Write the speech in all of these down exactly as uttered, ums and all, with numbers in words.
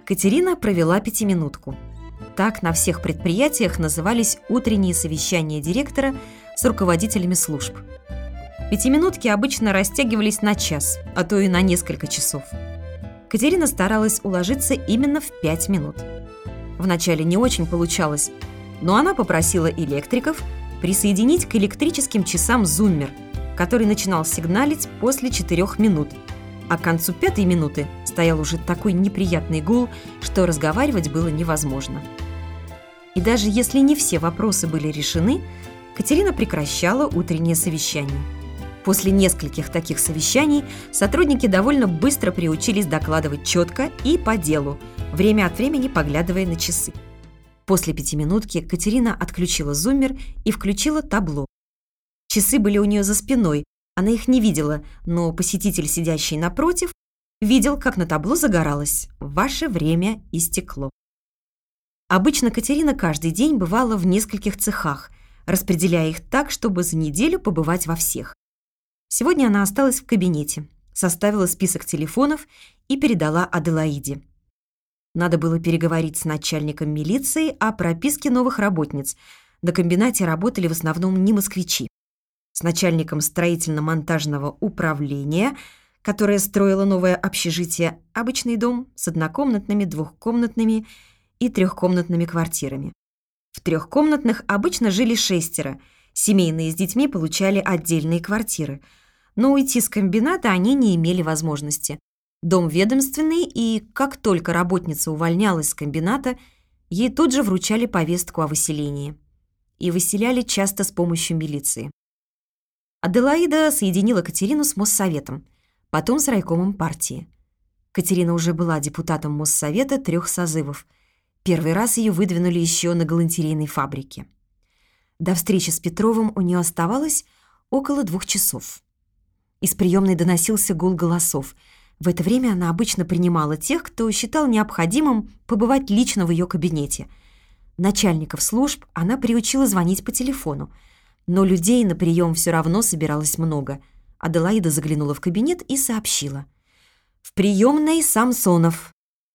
Катерина провела пятиминутку. Так на всех предприятиях назывались утренние совещания директора с руководителями служб. Пятиминутки обычно растягивались на час, а то и на несколько часов. Катерина старалась уложиться именно в пять минут. Вначале не очень получалось, но она попросила электриков присоединить к электрическим часам зуммер, который начинал сигналить после четырех минут, а к концу пятой минуты стоял уже такой неприятный гул, что разговаривать было невозможно. И даже если не все вопросы были решены, Катерина прекращала утреннее совещание. После нескольких таких совещаний сотрудники довольно быстро приучились докладывать четко и по делу, время от времени поглядывая на часы. После пятиминутки Катерина отключила зуммер и включила табло. Часы были у нее за спиной, она их не видела, но посетитель, сидящий напротив, видел, как на табло загоралось: «Ваше время истекло». Обычно Катерина каждый день бывала в нескольких цехах, распределяя их так, чтобы за неделю побывать во всех. Сегодня она осталась в кабинете, составила список телефонов и передала Аделаиде. Надо было переговорить с начальником милиции о прописке новых работниц. На комбинате работали в основном не москвичи. С начальником строительно-монтажного управления, которое строило новое общежитие, обычный дом с однокомнатными, двухкомнатными и трехкомнатными квартирами. В трехкомнатных обычно жили шестеро, семейные с детьми получали отдельные квартиры, но уйти с комбината они не имели возможности. Дом ведомственный, и как только работница увольнялась с комбината, ей тут же вручали повестку о выселении. И выселяли часто с помощью милиции. Аделаида соединила Катерину с Моссоветом, потом с райкомом партии. Катерина уже была депутатом Моссовета трех созывов. Первый раз ее выдвинули еще на галантерейной фабрике. До встречи с Петровым у нее оставалось около двух часов. Из приемной доносился гул голосов. В это время она обычно принимала тех, кто считал необходимым побывать лично в ее кабинете. Начальников служб она приучила звонить по телефону, но людей на прием все равно собиралось много. Аделаида заглянула в кабинет и сообщила: «В приемной Самсонов».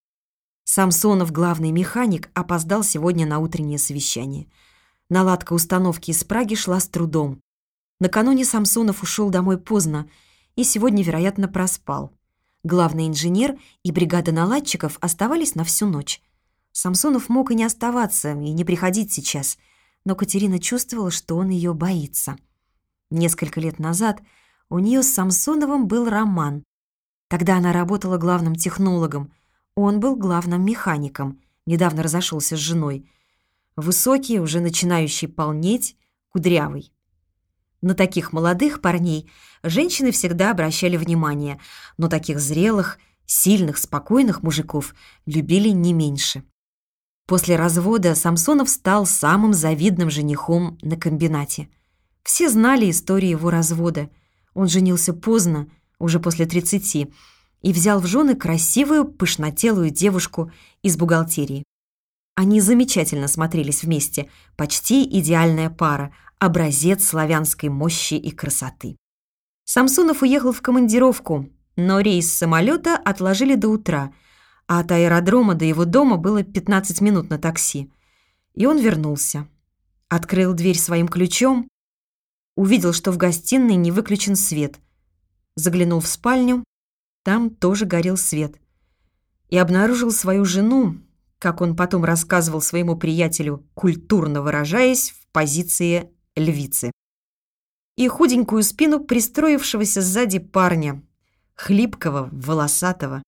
Самсонов, главный механик, опоздал сегодня на утреннее совещание. Наладка установки из Праги шла с трудом. Накануне Самсонов ушел домой поздно и сегодня, вероятно, проспал. Главный инженер и бригада наладчиков оставались на всю ночь. Самсонов мог и не оставаться, и не приходить сейчас, но Катерина чувствовала, что он ее боится. Несколько лет назад у нее с Самсоновым был роман. Тогда она работала главным технологом, он был главным механиком, недавно разошелся с женой. Высокий, уже начинающий полнеть, кудрявый. На таких молодых парней женщины всегда обращали внимание, но таких зрелых, сильных, спокойных мужиков любили не меньше. После развода Самсонов стал самым завидным женихом на комбинате. Все знали историю его развода. Он женился поздно, уже после тридцати, и взял в жены красивую, пышнотелую девушку из бухгалтерии. Они замечательно смотрелись вместе, почти идеальная пара, образец славянской мощи и красоты. Самсонов уехал в командировку, но рейс самолета отложили до утра, а от аэродрома до его дома было пятнадцать минут на такси. И он вернулся. Открыл дверь своим ключом, увидел, что в гостиной не выключен свет. Заглянул в спальню, там тоже горел свет. И обнаружил свою жену, как он потом рассказывал своему приятелю, культурно выражаясь, в позиции львицы. И худенькую спину пристроившегося сзади парня, хлипкого, волосатого.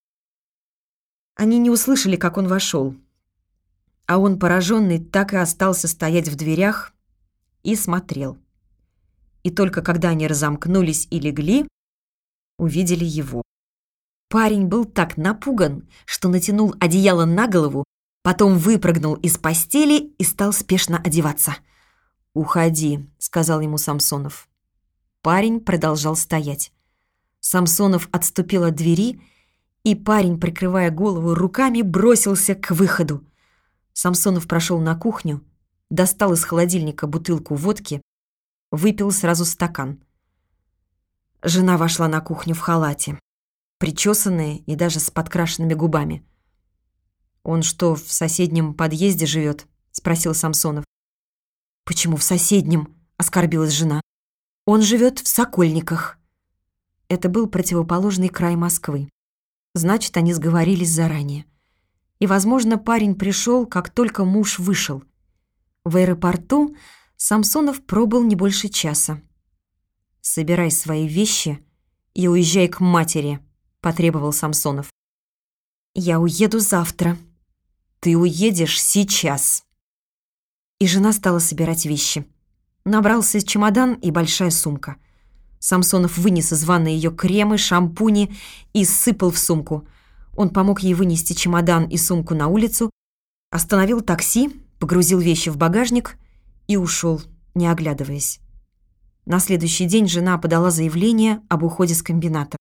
Они не услышали, как он вошел. А он, пораженный, так и остался стоять в дверях и смотрел. И только когда они разомкнулись и легли, увидели его. Парень был так напуган, что натянул одеяло на голову, потом выпрыгнул из постели и стал спешно одеваться. «Уходи», — сказал ему Самсонов. Парень продолжал стоять. Самсонов отступил от двери, и парень, прикрывая голову руками, бросился к выходу. Самсонов прошел на кухню, достал из холодильника бутылку водки, выпил сразу стакан. Жена вошла на кухню в халате, причесанная и даже с подкрашенными губами. «Он что, в соседнем подъезде живет?» — спросил Самсонов. «Почему в соседнем?» — оскорбилась жена. «Он живет в Сокольниках». Это был противоположный край Москвы. Значит, они сговорились заранее. И, возможно, парень пришел, как только муж вышел. В аэропорту Самсонов пробыл не больше часа. «Собирай свои вещи и уезжай к матери», — потребовал Самсонов. «Я уеду завтра». «Ты уедешь сейчас». И жена стала собирать вещи. Набрался чемодан и большая сумка. Самсонов вынес из ванной ее кремы, шампуни и сыпал в сумку. Он помог ей вынести чемодан и сумку на улицу, остановил такси, погрузил вещи в багажник и ушел, не оглядываясь. На следующий день жена подала заявление об уходе с комбината.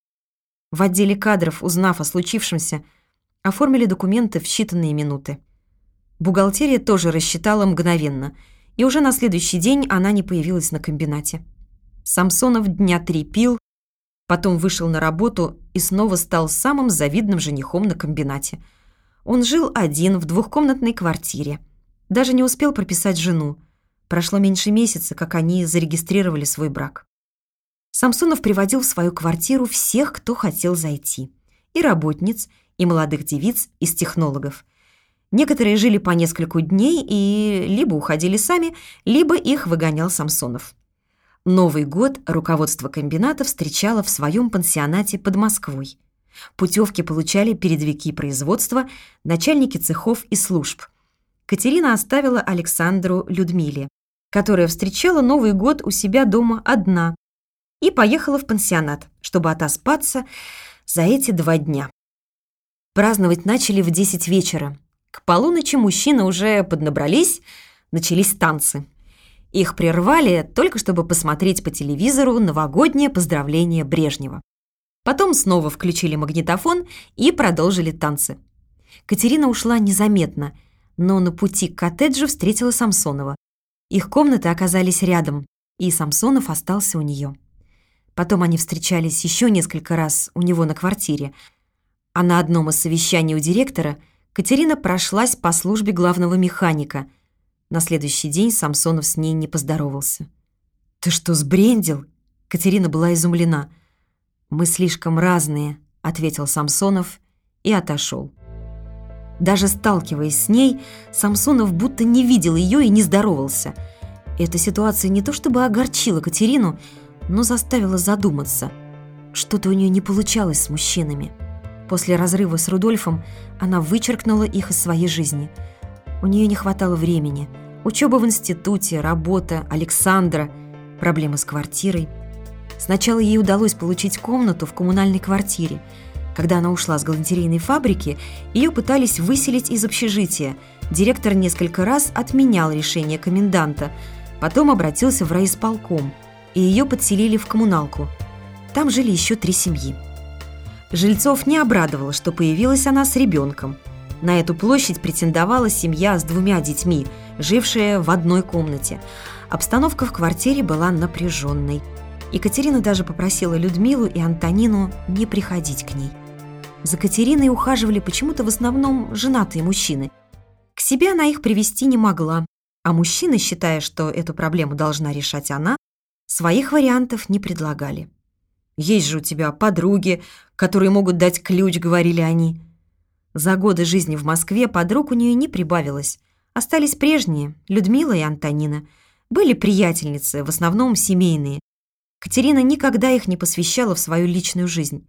В отделе кадров, узнав о случившемся, оформили документы в считанные минуты. Бухгалтерия тоже рассчитала мгновенно, и уже на следующий день она не появилась на комбинате. Самсонов дня три пил, потом вышел на работу и снова стал самым завидным женихом на комбинате. Он жил один в двухкомнатной квартире. Даже не успел прописать жену. Прошло меньше месяца, как они зарегистрировали свой брак. Самсонов приводил в свою квартиру всех, кто хотел зайти. И работниц, и молодых девиц из технологов. Некоторые жили по нескольку дней и либо уходили сами, либо их выгонял Самсонов. Новый год руководство комбината встречало в своем пансионате под Москвой. Путевки получали передовики производства, начальники цехов и служб. Катерина оставила Александру Людмиле, которая встречала Новый год у себя дома одна, и поехала в пансионат, чтобы отоспаться за эти два дня. Праздновать начали в десять вечера. К полуночи мужчины уже поднабрались, начались танцы. Их прервали только чтобы посмотреть по телевизору новогоднее поздравление Брежнева. Потом снова включили магнитофон и продолжили танцы. Катерина ушла незаметно, но на пути к коттеджу встретила Самсонова. Их комнаты оказались рядом, и Самсонов остался у нее. Потом они встречались еще несколько раз у него на квартире, а на одном из совещаний у директора Катерина прошлась по службе главного механика. На следующий день Самсонов с ней не поздоровался. «Ты что, сбрендил?» Катерина была изумлена. «Мы слишком разные», — ответил Самсонов и отошел. Даже сталкиваясь с ней, Самсонов будто не видел ее и не здоровался. Эта ситуация не то чтобы огорчила Катерину, но заставила задуматься. Что-то у нее не получалось с мужчинами. После разрыва с Рудольфом она вычеркнула их из своей жизни. У нее не хватало времени. Учеба в институте, работа, Александра, проблемы с квартирой. Сначала ей удалось получить комнату в коммунальной квартире. Когда она ушла с галантерейной фабрики, ее пытались выселить из общежития. Директор несколько раз отменял решение коменданта. Потом обратился в райисполком, и ее подселили в коммуналку. Там жили еще три семьи. Жильцов не обрадовало, что появилась она с ребенком. На эту площадь претендовала семья с двумя детьми, жившая в одной комнате. Обстановка в квартире была напряженной. Екатерина даже попросила Людмилу и Антонину не приходить к ней. За Катериной ухаживали почему-то в основном женатые мужчины. К себе она их привести не могла, а мужчины, считая, что эту проблему должна решать она, своих вариантов не предлагали. «Есть же у тебя подруги, которые могут дать ключ», — говорили они. За годы жизни в Москве подруг у нее не прибавилось. Остались прежние — Людмила и Антонина. Были приятельницы, в основном семейные. Катерина никогда их не посвящала в свою личную жизнь.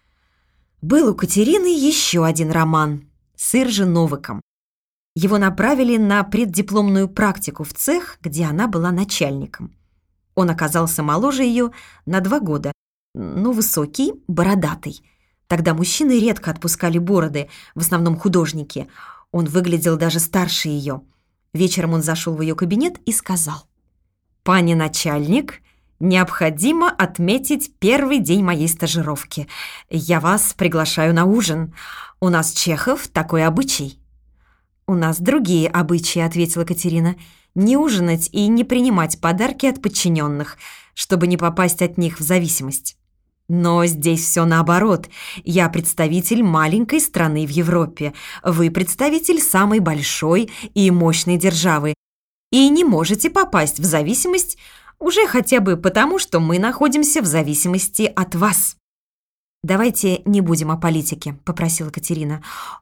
Был у Катерины еще один роман с Иржи Новиком. Его направили на преддипломную практику в цех, где она была начальником. Он оказался моложе ее на два года, но высокий, бородатый. Тогда мужчины редко отпускали бороды, в основном художники. Он выглядел даже старше ее. Вечером он зашел в ее кабинет и сказал: «Пани начальник, необходимо отметить первый день моей стажировки. Я вас приглашаю на ужин. У нас, чехов, такой обычай». «У нас другие обычаи», — ответила Катерина. «Не ужинать и не принимать подарки от подчиненных, чтобы не попасть от них в зависимость». Но здесь все наоборот. Я представитель маленькой страны в Европе. Вы представитель самой большой и мощной державы. И не можете попасть в зависимость уже хотя бы потому, что мы находимся в зависимости от вас. «Давайте не будем о политике», — попросила Катерина.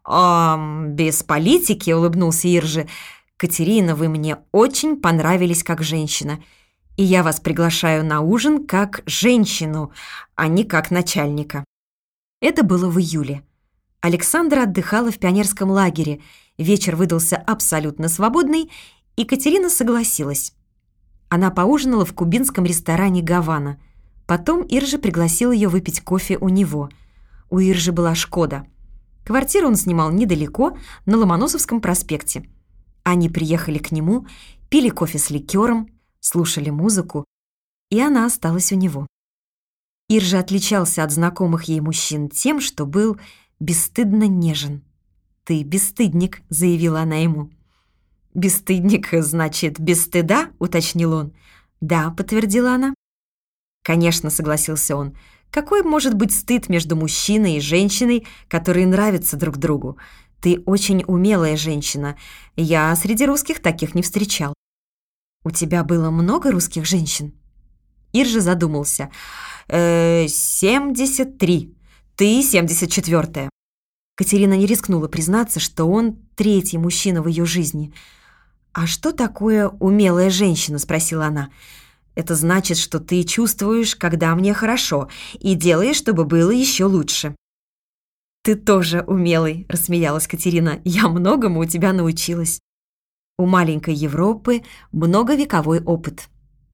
«А, без политики», — улыбнулся Иржи. «Катерина, вы мне очень понравились как женщина. И я вас приглашаю на ужин как женщину, а не как начальника». Это было в июле. Александра отдыхала в пионерском лагере. Вечер выдался абсолютно свободный, и Катерина согласилась. Она поужинала в кубинском ресторане «Гавана». Потом Иржи пригласил ее выпить кофе у него. У Иржи была «Шкода». Квартиру он снимал недалеко, на Ломоносовском проспекте. Они приехали к нему, пили кофе с ликером, слушали музыку, и она осталась у него. Иржи отличался от знакомых ей мужчин тем, что был бесстыдно нежен. «Ты бесстыдник», — заявила она ему. «Бесстыдник, значит, без стыда?» — уточнил он. «Да», — подтвердила она. «Конечно», — согласился он. «Какой может быть стыд между мужчиной и женщиной, которые нравятся друг другу? Ты очень умелая женщина. Я среди русских таких не встречал». «У тебя было много русских женщин?» Иржи задумался. «Э, семьдесят три. Ты семьдесят четвёртая». Катерина не рискнула признаться, что он третий мужчина в ее жизни. «А что такое умелая женщина?» — спросила она. «Это значит, что ты чувствуешь, когда мне хорошо, и делаешь, чтобы было еще лучше». «Ты тоже умелый», — рассмеялась Катерина. «Я многому у тебя научилась». У маленькой Европы многовековой опыт.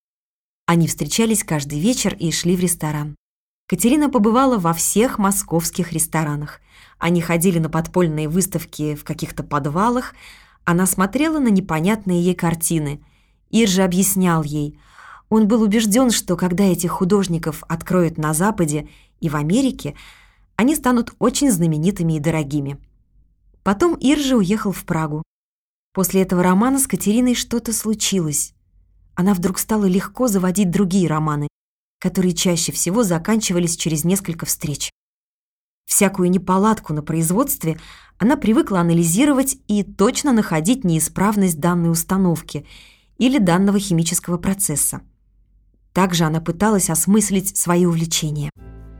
Они встречались каждый вечер и шли в ресторан. Катерина побывала во всех московских ресторанах. Они ходили на подпольные выставки в каких-то подвалах. Она смотрела на непонятные ей картины. Иржи объяснял ей. Он был убежден, что когда этих художников откроют на Западе и в Америке, они станут очень знаменитыми и дорогими. Потом Иржи уехал в Прагу. После этого романа с Катериной что-то случилось. Она вдруг стала легко заводить другие романы, которые чаще всего заканчивались через несколько встреч. Всякую неполадку на производстве она привыкла анализировать и точно находить неисправность данной установки или данного химического процесса. Также она пыталась осмыслить свои увлечения.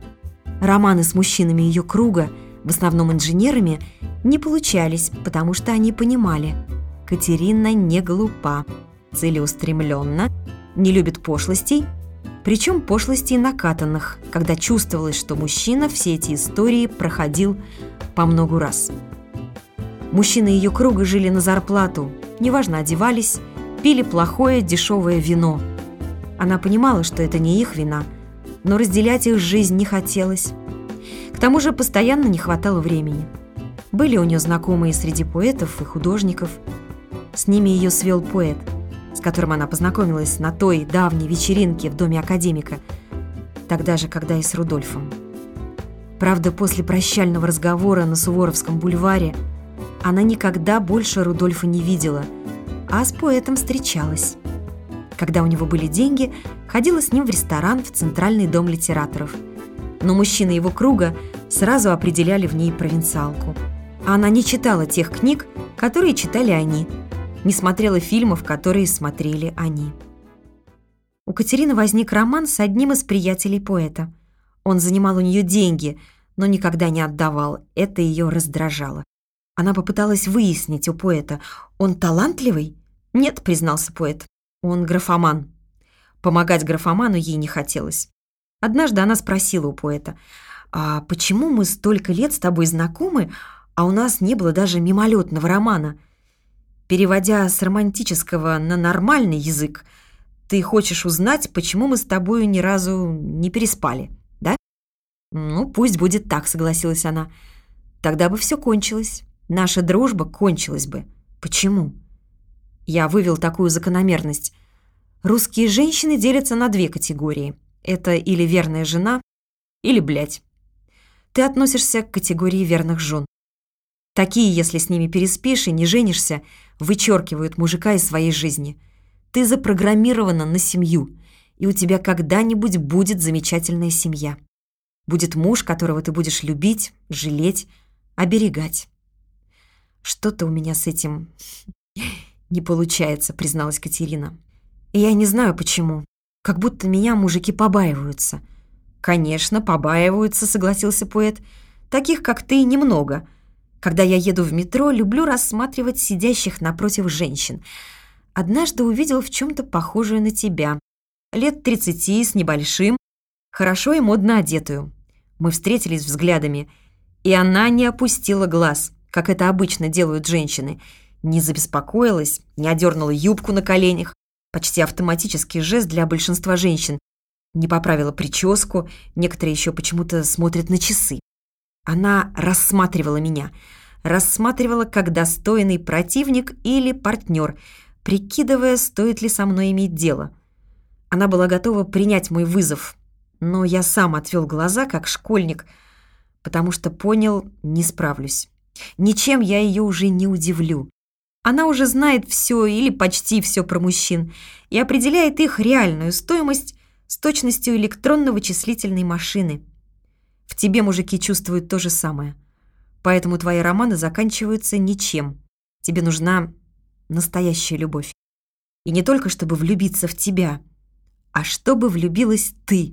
Романы с мужчинами ее круга, в основном инженерами, не получались, потому что они понимали: Катерина не глупа, целеустремленна, не любит пошлостей, причем пошлостей накатанных, когда чувствовалось, что мужчина все эти истории проходил по многу раз. Мужчины ее круга жили на зарплату, неважно одевались, пили плохое дешевое вино. Она понимала, что это не их вина, но разделять их жизнь не хотелось. К тому же постоянно не хватало времени. Были у нее знакомые среди поэтов и художников. С ними ее свел поэт, с которым она познакомилась на той давней вечеринке в доме академика, тогда же, когда и с Рудольфом. Правда, после прощального разговора на Суворовском бульваре она никогда больше Рудольфа не видела, а с поэтом встречалась. Когда у него были деньги, ходила с ним в ресторан в Центральный дом литераторов. Но мужчины его круга сразу определяли в ней провинциалку. А она не читала тех книг, которые читали они, не смотрела фильмов, которые смотрели они. У Катерины возник роман с одним из приятелей поэта. Он занимал у нее деньги, но никогда не отдавал. Это ее раздражало. Она попыталась выяснить у поэта: он талантливый? Нет, признался поэт. Он графоман. Помогать графоману ей не хотелось. Однажды она спросила у поэта: «А почему мы столько лет с тобой знакомы, а у нас не было даже мимолетного романа? Переводя с романтического на нормальный язык, ты хочешь узнать, почему мы с тобой ни разу не переспали, да?» «Ну, пусть будет так», — согласилась она. «Тогда бы все кончилось. Наша дружба кончилась бы. Почему?» Я вывел такую закономерность. Русские женщины делятся на две категории. Это или верная жена, или блядь. Ты относишься к категории верных жен. Такие, если с ними переспишь и не женишься, вычеркивают мужика из своей жизни. Ты запрограммирована на семью, и у тебя когда-нибудь будет замечательная семья. Будет муж, которого ты будешь любить, жалеть, оберегать. Что-то у меня с этим не получается, призналась Катерина. И я не знаю почему. Как будто меня мужики побаиваются. Конечно, побаиваются, согласился поэт. Таких, как ты, немного. Когда я еду в метро, люблю рассматривать сидящих напротив женщин. Однажды увидел в чем-то похожую на тебя. Лет тридцати, с небольшим, хорошо и модно одетую. Мы встретились взглядами, и она не опустила глаз, как это обычно делают женщины. Не забеспокоилась, не одернула юбку на коленях. Почти автоматический жест для большинства женщин. Не поправила прическу, некоторые еще почему-то смотрят на часы. Она рассматривала меня, рассматривала как достойный противник или партнер, прикидывая, стоит ли со мной иметь дело. Она была готова принять мой вызов, но я сам отвел глаза, как школьник, потому что понял, не справлюсь. Ничем я ее уже не удивлю. Она уже знает все или почти все про мужчин и определяет их реальную стоимость с точностью электронно-вычислительной машины. В тебе мужики чувствуют то же самое. Поэтому твои романы заканчиваются ничем. Тебе нужна настоящая любовь. И не только чтобы влюбиться в тебя, а чтобы влюбилась ты.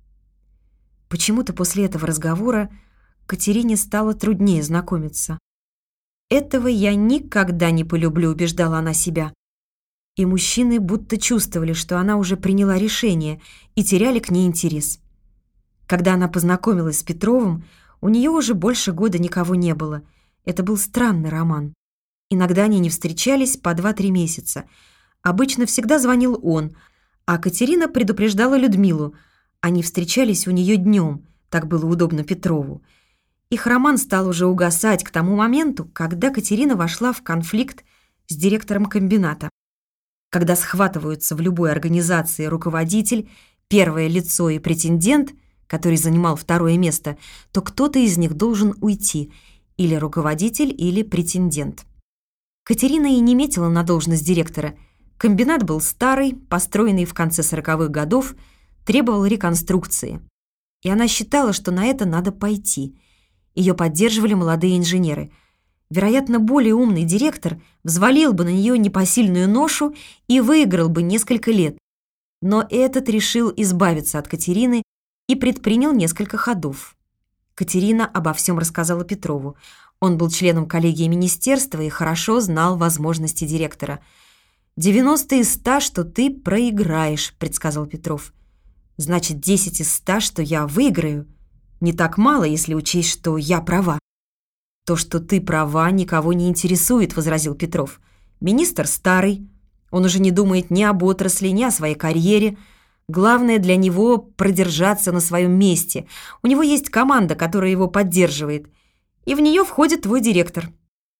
Почему-то после этого разговора Катерине стало труднее знакомиться. «Этого я никогда не полюблю», — убеждала она себя. И мужчины будто чувствовали, что она уже приняла решение, и теряли к ней интерес. Когда она познакомилась с Петровым, у нее уже больше года никого не было. Это был странный роман. Иногда они не встречались по два-три месяца. Обычно всегда звонил он, а Катерина предупреждала Людмилу. Они встречались у нее днем, так было удобно Петрову. Их роман стал уже угасать к тому моменту, когда Катерина вошла в конфликт с директором комбината. Когда схватываются в любой организации руководитель, первое лицо и претендент, который занимал второе место, то кто-то из них должен уйти, или руководитель, или претендент. Катерина и не метила на должность директора. Комбинат был старый, построенный в конце сороковых годов, требовал реконструкции. И она считала, что на это надо пойти. Ее поддерживали молодые инженеры. Вероятно, более умный директор взвалил бы на нее непосильную ношу и выиграл бы несколько лет. Но этот решил избавиться от Катерины и предпринял несколько ходов. Катерина обо всем рассказала Петрову. Он был членом коллегии министерства и хорошо знал возможности директора. «девяносто из ста, что ты проиграешь», — предсказал Петров. «Значит, десять из ста, что я выиграю. Не так мало, если учесть, что я права». «То, что ты права, никого не интересует», — возразил Петров. «Министр старый. Он уже не думает ни об отрасли, ни о своей карьере. Главное для него — продержаться на своем месте. У него есть команда, которая его поддерживает. И в нее входит твой директор.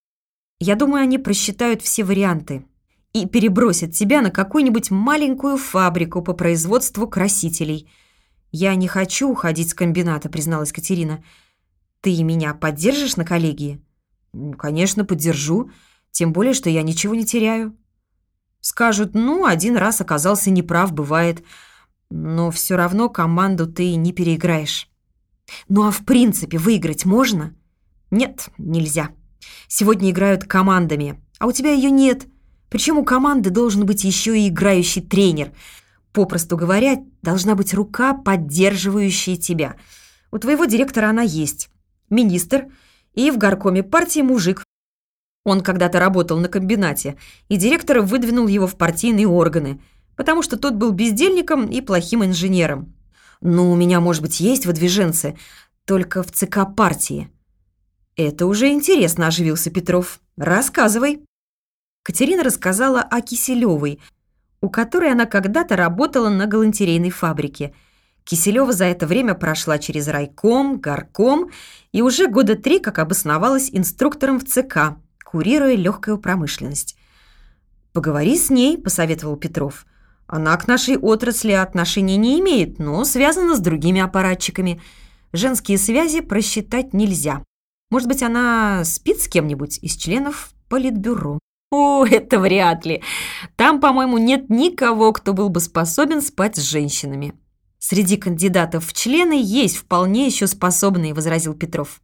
Я думаю, они просчитают все варианты и перебросят тебя на какую-нибудь маленькую фабрику по производству красителей». «Я не хочу уходить с комбината», — призналась Катерина. «Ты меня поддержишь на коллегии?» «Конечно, поддержу. Тем более, что я ничего не теряю». Скажут, ну, один раз оказался неправ, бывает. Но все равно команду ты не переиграешь. Ну, а в принципе выиграть можно? Нет, нельзя. Сегодня играют командами, а у тебя ее нет. Причем у команды должен быть еще и играющий тренер. Попросту говоря, должна быть рука, поддерживающая тебя. У твоего директора она есть. Министр и в горкоме партии мужик. Он когда-то работал на комбинате, и директор выдвинул его в партийные органы, потому что тот был бездельником и плохим инженером. «Ну, у меня, может быть, есть выдвиженцы, только в ЦК партии». «Это уже интересно», – оживился Петров. «Рассказывай». Катерина рассказала о Киселевой, у которой она когда-то работала на галантерейной фабрике. Киселева за это время прошла через райком, горком и уже года три как обосновалась инструктором в ЦК, курируя легкую промышленность. «Поговори с ней», – посоветовал Петров. «Она к нашей отрасли отношения не имеет, но связана с другими аппаратчиками. Женские связи просчитать нельзя. Может быть, она спит с кем-нибудь из членов политбюро?» «О, это вряд ли. Там, по-моему, нет никого, кто был бы способен спать с женщинами». «Среди кандидатов в члены есть вполне еще способные», — возразил Петров.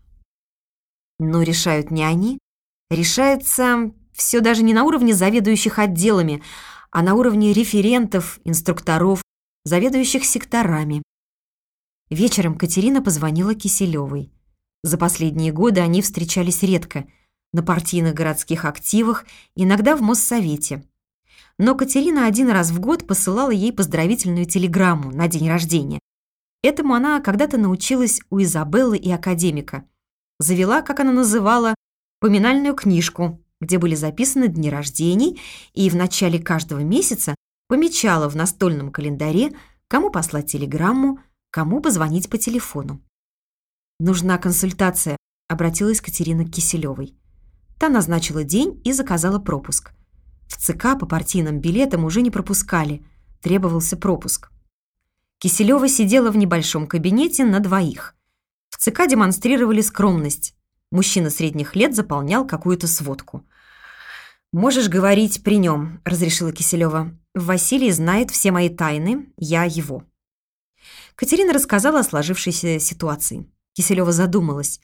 Но решают не они. Решается все даже не на уровне заведующих отделами, а на уровне референтов, инструкторов, заведующих секторами. Вечером Катерина позвонила Киселевой. За последние годы они встречались редко, на партийных городских активах, иногда в Моссовете. Но Катерина один раз в год посылала ей поздравительную телеграмму на день рождения. Этому она когда-то научилась у Изабеллы и академика. Завела, как она называла, поминальную книжку, где были записаны дни рождений, и в начале каждого месяца помечала в настольном календаре, кому послать телеграмму, кому позвонить по телефону. «Нужна консультация», — обратилась Катерина к Киселевой. Та назначила день и заказала пропуск. В ЦК по партийным билетам уже не пропускали, требовался пропуск. Киселева сидела в небольшом кабинете на двоих. В ЦК демонстрировали скромность. Мужчина средних лет заполнял какую-то сводку. «Можешь говорить при нем», — разрешила Киселева. «Василий знает все мои тайны, я его». Катерина рассказала о сложившейся ситуации. Киселева задумалась.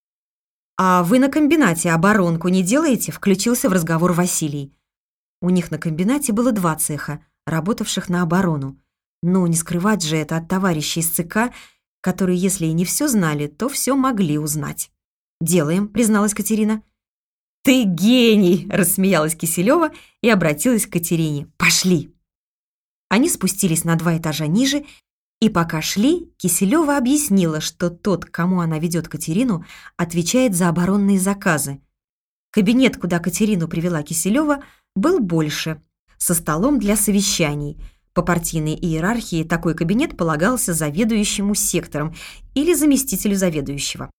«А вы на комбинате оборонку не делаете?» — включился в разговор Василий. У них на комбинате было два цеха, работавших на оборону. Но не скрывать же это от товарищей из ЦК, которые, если и не все знали, то все могли узнать. «Делаем», — призналась Катерина. «Ты гений!» — рассмеялась Киселева и обратилась к Катерине. «Пошли!» Они спустились на два этажа ниже, и пока шли, Киселева объяснила, что тот, кому она ведет Катерину, отвечает за оборонные заказы. Кабинет, куда Катерину привела Киселева, был больше, со столом для совещаний. По партийной иерархии такой кабинет полагался заведующему сектором или заместителю заведующего.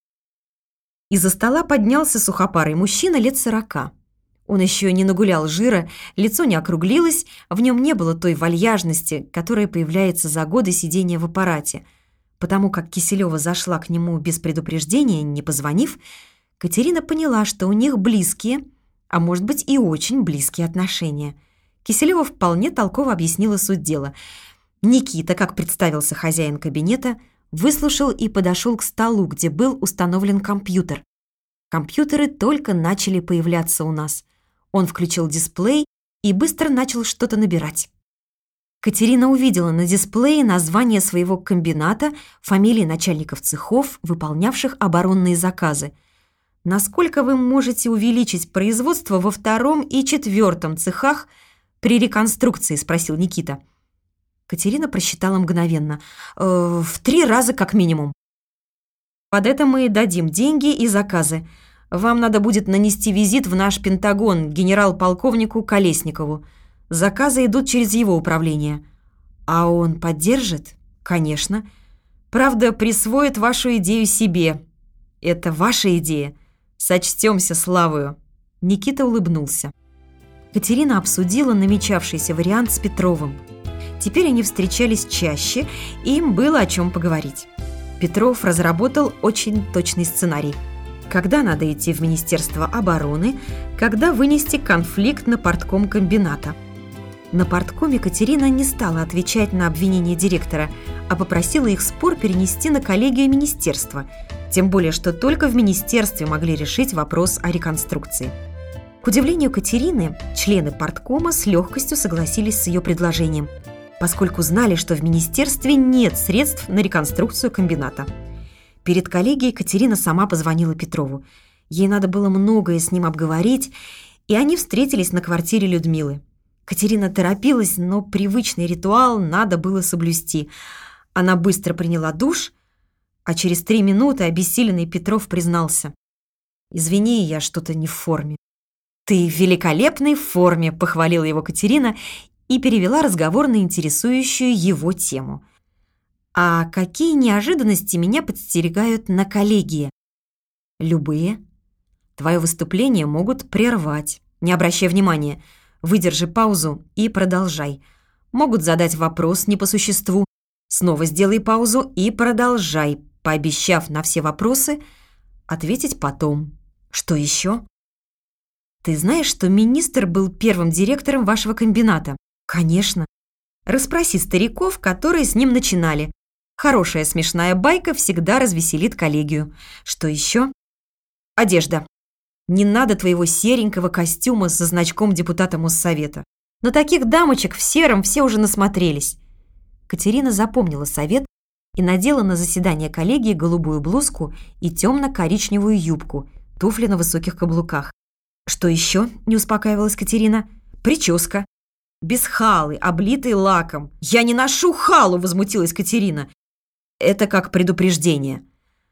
Из-за стола поднялся сухопарый мужчина лет сорока. Он еще не нагулял жира, лицо не округлилось, в нем не было той вальяжности, которая появляется за годы сидения в аппарате. Потому как Киселева зашла к нему без предупреждения, не позвонив, Катерина поняла, что у них близкие, а может быть и очень близкие отношения. Киселева вполне толково объяснила суть дела. Никита, как представился хозяин кабинета, выслушал и подошел к столу, где был установлен компьютер. Компьютеры только начали появляться у нас. Он включил дисплей и быстро начал что-то набирать. Катерина увидела на дисплее название своего комбината, фамилии начальников цехов, выполнявших оборонные заказы. «Насколько вы можете увеличить производство во втором и четвертом цехах при реконструкции?» – спросил Никита. Катерина просчитала мгновенно. «Э, «В три раза как минимум». «Под это мы дадим деньги и заказы. Вам надо будет нанести визит в наш Пентагон генерал-полковнику Колесникову. Заказы идут через его управление». «А он поддержит?» «Конечно. Правда, присвоит вашу идею себе. Это ваша идея. Сочтемся славою». Никита улыбнулся. Катерина обсудила намечавшийся вариант с Петровым. Теперь они встречались чаще, и им было о чем поговорить. Петров разработал очень точный сценарий. Когда надо идти в Министерство обороны, когда вынести конфликт на партком комбината. На парткоме Катерина не стала отвечать на обвинение директора, а попросила их спор перенести на коллегию министерства, тем более что только в министерстве могли решить вопрос о реконструкции. К удивлению Катерины, члены парткома с легкостью согласились с ее предложением, поскольку знали, что в министерстве нет средств на реконструкцию комбината. Перед коллегией Катерина сама позвонила Петрову. Ей надо было многое с ним обговорить, и они встретились на квартире Людмилы. Катерина торопилась, но привычный ритуал надо было соблюсти. Она быстро приняла душ, а через три минуты обессиленный Петров признался: «Извини, я что-то не в форме». «Ты в великолепной форме», — похвалила его Катерина и перевела разговор на интересующую его тему. «А какие неожиданности меня подстерегают на коллегии?» «Любые. Твое выступление могут прервать. Не обращай внимания. Выдержи паузу и продолжай. Могут задать вопрос не по существу. Снова сделай паузу и продолжай, пообещав на все вопросы ответить потом. Что еще?» «Ты знаешь, что министр был первым директором вашего комбината?» «Конечно. Расспроси стариков, которые с ним начинали. Хорошая смешная байка всегда развеселит коллегию. Что еще? Одежда. Не надо твоего серенького костюма со значком депутата Моссовета. На таких дамочек в сером все уже насмотрелись. Катерина запомнила совет и надела на заседание коллегии голубую блузку и темно-коричневую юбку, туфли на высоких каблуках. Что еще? Не успокаивалась Катерина. Прическа. Без халы, облитой лаком. «Я не ношу халу!» – возмутилась Катерина. Это как предупреждение.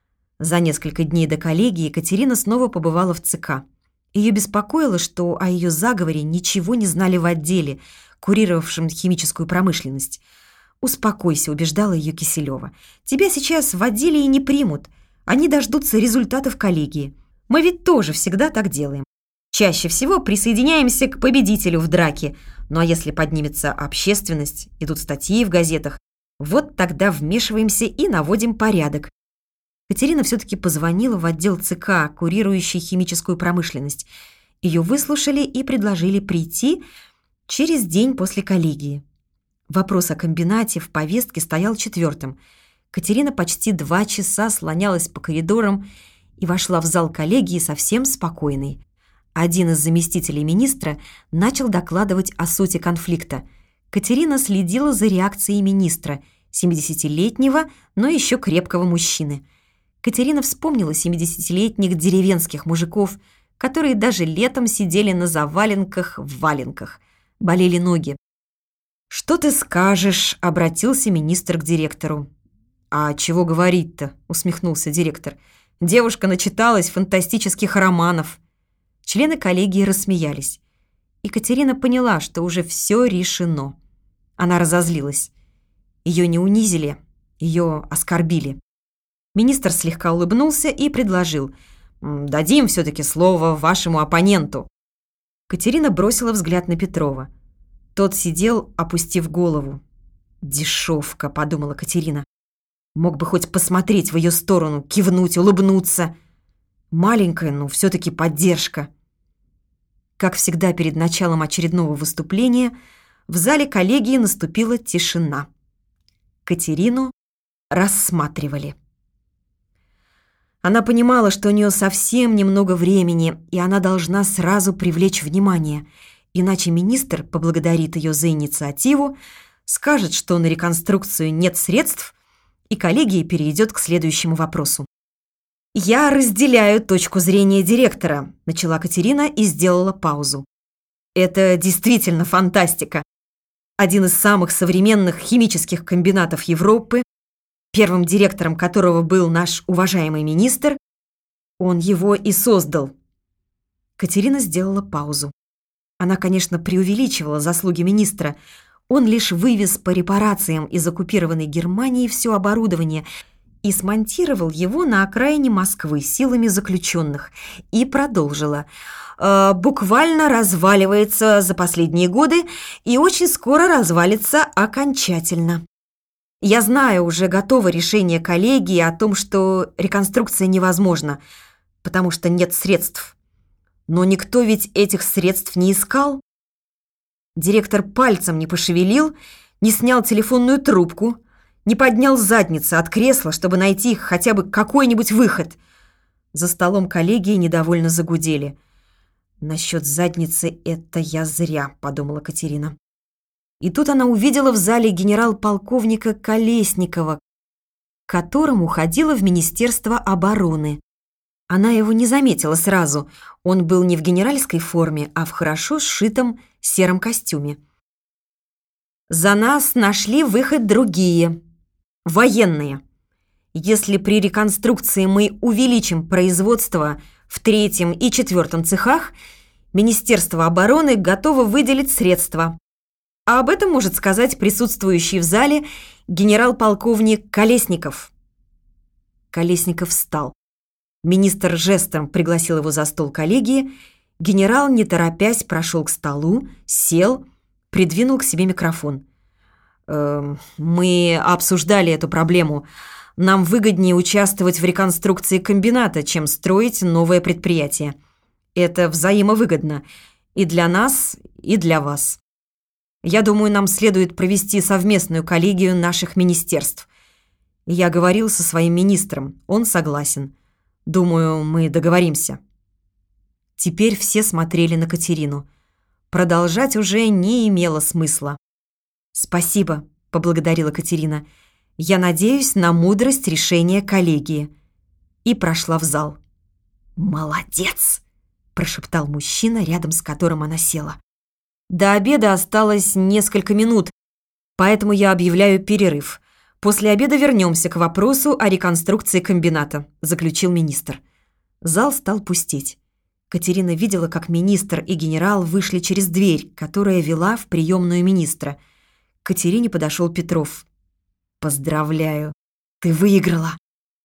За несколько дней до коллегии Катерина снова побывала в ЦК. Ее беспокоило, что о ее заговоре ничего не знали в отделе, курировавшем химическую промышленность. «Успокойся», – убеждала ее Киселева. «Тебя сейчас в отделе и не примут. Они дождутся результатов коллегии. Мы ведь тоже всегда так делаем. Чаще всего присоединяемся к победителю в драке. Ну а если поднимется общественность, идут статьи в газетах, вот тогда вмешиваемся и наводим порядок». Катерина все-таки позвонила в отдел ЦК, курирующий химическую промышленность. Ее выслушали и предложили прийти через день после коллегии. Вопрос о комбинате в повестке стоял четвертым. Катерина почти два часа слонялась по коридорам и вошла в зал коллегии совсем спокойной. Один из заместителей министра начал докладывать о сути конфликта. Катерина следила за реакцией министра, семидесятилетнего, но еще крепкого мужчины. Катерина вспомнила семидесятилетних деревенских мужиков, которые даже летом сидели на заваленках в валенках. Болели ноги. «Что ты скажешь?» – обратился министр к директору. «А чего говорить-то?» – усмехнулся директор. «Девушка начиталась фантастических романов». Члены коллегии рассмеялись. И Катерина поняла, что уже все решено. Она разозлилась. Ее не унизили, ее оскорбили. Министр слегка улыбнулся и предложил: «Дадим все-таки слово вашему оппоненту». Катерина бросила взгляд на Петрова. Тот сидел, опустив голову. «Дешевка», — подумала Катерина. Мог бы хоть посмотреть в ее сторону, кивнуть, улыбнуться. Маленькая, но все-таки поддержка. Как всегда перед началом очередного выступления, в зале коллегии наступила тишина. Катерину рассматривали. Она понимала, что у нее совсем немного времени, и она должна сразу привлечь внимание, иначе министр поблагодарит ее за инициативу, скажет, что на реконструкцию нет средств, и коллегия перейдет к следующему вопросу. «Я разделяю точку зрения директора», – начала Катерина и сделала паузу. «Это действительно фантастика. Один из самых современных химических комбинатов Европы, первым директором которого был наш уважаемый министр, он его и создал». Катерина сделала паузу. Она, конечно, преувеличивала заслуги министра. Он лишь вывез по репарациям из оккупированной Германии все оборудование и смонтировал его на окраине Москвы силами заключенных. И продолжила. «Э, буквально разваливается за последние годы и очень скоро развалится окончательно. Я знаю, уже готово решение коллегии о том, что реконструкция невозможна, потому что нет средств. Но никто ведь этих средств не искал. Директор пальцем не пошевелил, не снял телефонную трубку, не поднял задницы от кресла, чтобы найти хотя бы какой-нибудь выход». За столом коллегии недовольно загудели. «Насчет задницы это я зря», — подумала Катерина. И тут она увидела в зале генерал-полковника Колесникова, к которому ходила в Министерство обороны. Она его не заметила сразу. Он был не в генеральской форме, а в хорошо сшитом сером костюме. «За нас нашли выход другие, военные. Если при реконструкции мы увеличим производство в третьем и четвертом цехах, Министерство обороны готово выделить средства. А об этом может сказать присутствующий в зале генерал-полковник Колесников». Колесников встал. Министр жестом пригласил его за стол коллегии. Генерал, не торопясь, прошел к столу, сел, придвинул к себе микрофон. «Э, «Мы обсуждали эту проблему. Нам выгоднее участвовать в реконструкции комбината, чем строить новое предприятие. Это взаимовыгодно и для нас, и для вас». Я думаю, нам следует провести совместную коллегию наших министерств. Я говорил со своим министром, он согласен. Думаю, мы договоримся». Теперь все смотрели на Катерину. Продолжать уже не имело смысла. «Спасибо», — поблагодарила Катерина. «Я надеюсь на мудрость решения коллегии». И прошла в зал. «Молодец!» — прошептал мужчина, рядом с которым она села. «До обеда осталось несколько минут, поэтому я объявляю перерыв. После обеда вернемся к вопросу о реконструкции комбината», — заключил министр. Зал стал пустеть. Катерина видела, как министр и генерал вышли через дверь, которая вела в приемную министра. К Катерине подошел Петров. «Поздравляю, ты выиграла!»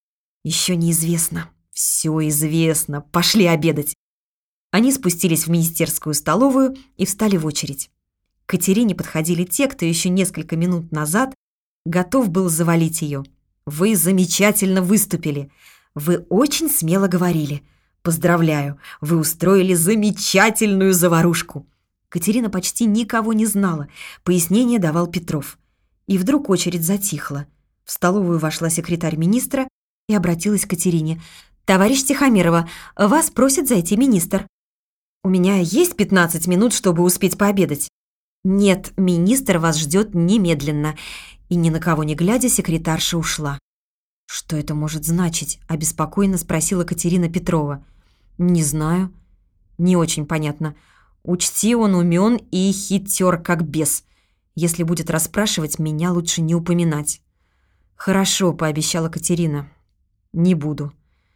«Еще неизвестно. Все известно. Пошли обедать». Они спустились в министерскую столовую и встали в очередь. К Катерине подходили те, кто еще несколько минут назад готов был завалить ее. «Вы замечательно выступили. Вы очень смело говорили. Поздравляю, вы устроили замечательную заварушку». Катерина почти никого не знала. Пояснение давал Петров. И вдруг очередь затихла. В столовую вошла секретарь министра и обратилась к Катерине. «Товарищ Тихомирова, вас просит зайти министр». «У меня есть пятнадцать минут, чтобы успеть пообедать». «Нет, министр вас ждет немедленно». И ни на кого не глядя, секретарша ушла. «Что это может значить?» – обеспокоенно спросила Катерина Петрова. «Не знаю». «Не очень понятно. Учти, он умен и хитер, как бес. Если будет расспрашивать, меня лучше не упоминать». «Хорошо», – пообещала Катерина. «Не буду».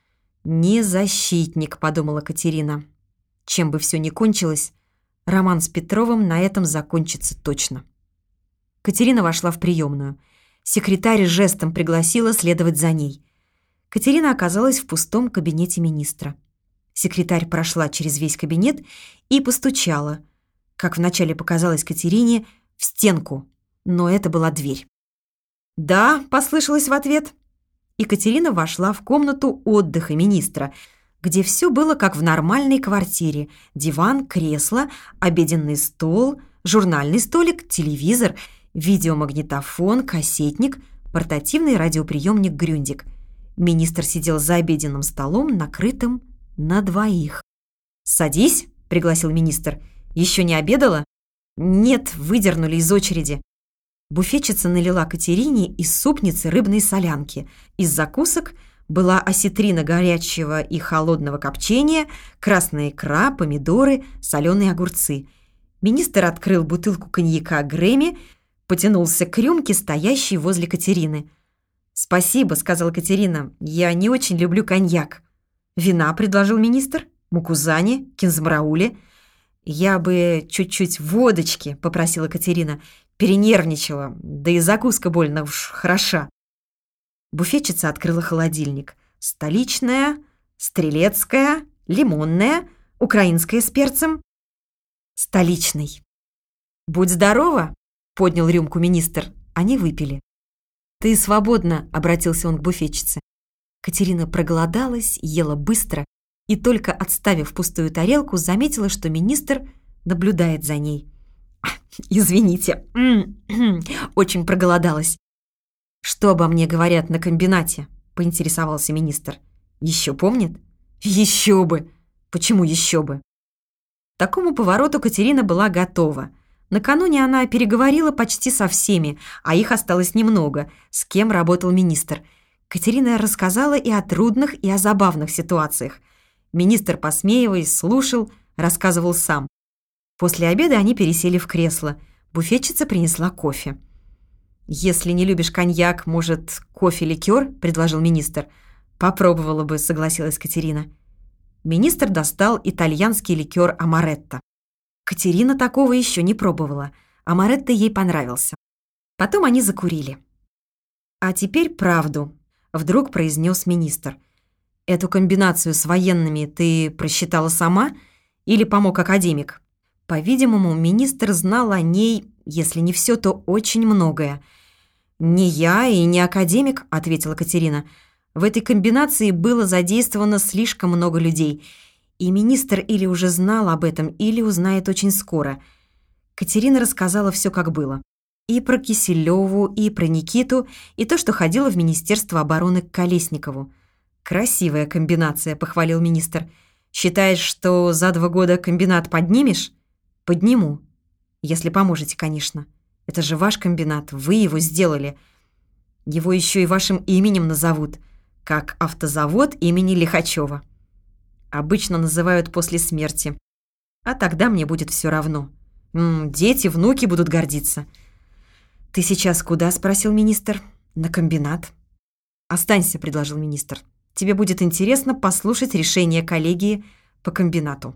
«Не защитник», – подумала Катерина. Чем бы все ни кончилось, роман с Петровым на этом закончится точно. Катерина вошла в приемную. Секретарь жестом пригласила следовать за ней. Катерина оказалась в пустом кабинете министра. Секретарь прошла через весь кабинет и постучала, как вначале показалось Катерине, в стенку, но это была дверь. «Да», — послышалось в ответ. И Катерина вошла в комнату отдыха министра, где все было как в нормальной квартире. Диван, кресло, обеденный стол, журнальный столик, телевизор, видеомагнитофон, кассетник, портативный радиоприемник «Грюндик». Министр сидел за обеденным столом, накрытым на двоих. «Садись», — пригласил министр. «Еще не обедала?» «Нет, выдернули из очереди». Буфетчица налила Катерине из супницы рыбной солянки. Из закусок была осетрина горячего и холодного копчения, красная икра, помидоры, соленые огурцы. Министр открыл бутылку коньяка «Грэмми», потянулся к рюмке, стоящей возле Катерины. «Спасибо», — сказала Катерина, — «я не очень люблю коньяк». «Вина», — предложил министр, — «мукузани, кинзмараули». «Я бы чуть-чуть водочки», — попросила Катерина. Перенервничала, да и закуска больно уж хороша. Буфетчица открыла холодильник. Столичная, стрелецкая, лимонная, украинская с перцем. Столичный. «Будь здорова», — поднял рюмку министр. Они выпили. «Ты свободна», — обратился он к буфетчице. Катерина проголодалась, ела быстро и, только отставив пустую тарелку, заметила, что министр наблюдает за ней. «Извините, очень проголодалась». «Что обо мне говорят на комбинате?» — поинтересовался министр. «Еще помнит?» «Еще бы! Почему еще бы?» К такому повороту Катерина была готова. Накануне она переговорила почти со всеми, а их осталось немного, с кем работал министр. Катерина рассказала и о трудных, и о забавных ситуациях. Министр, посмеиваясь, слушал, рассказывал сам. После обеда они пересели в кресло. Буфетчица принесла кофе. «Если не любишь коньяк, может, кофе-ликер?» – предложил министр. «Попробовала бы», – согласилась Катерина. Министр достал итальянский ликер амаретто. Катерина такого еще не пробовала. Амаретто ей понравился. Потом они закурили. «А теперь правду», – вдруг произнес министр. «Эту комбинацию с военными ты просчитала сама или помог академик?» По-видимому, министр знал о ней, если не все, то очень многое. «Не я и не академик», — ответила Катерина. «В этой комбинации было задействовано слишком много людей, и министр или уже знал об этом, или узнает очень скоро. Катерина рассказала все, как было. И про Киселеву, и про Никиту, и то, что ходила в Министерство обороны к Колесникову. «Красивая комбинация», — похвалил министр. «Считаешь, что за два года комбинат поднимешь?» «Подниму. Если поможете, конечно. Это же ваш комбинат, вы его сделали. Его еще и вашим именем назовут, как автозавод имени Лихачева. Обычно называют после смерти. А тогда мне будет все равно. М-м, дети, внуки будут гордиться». «Ты сейчас куда?» — спросил министр. «На комбинат». «Останься», — предложил министр. «Тебе будет интересно послушать решение коллегии по комбинату».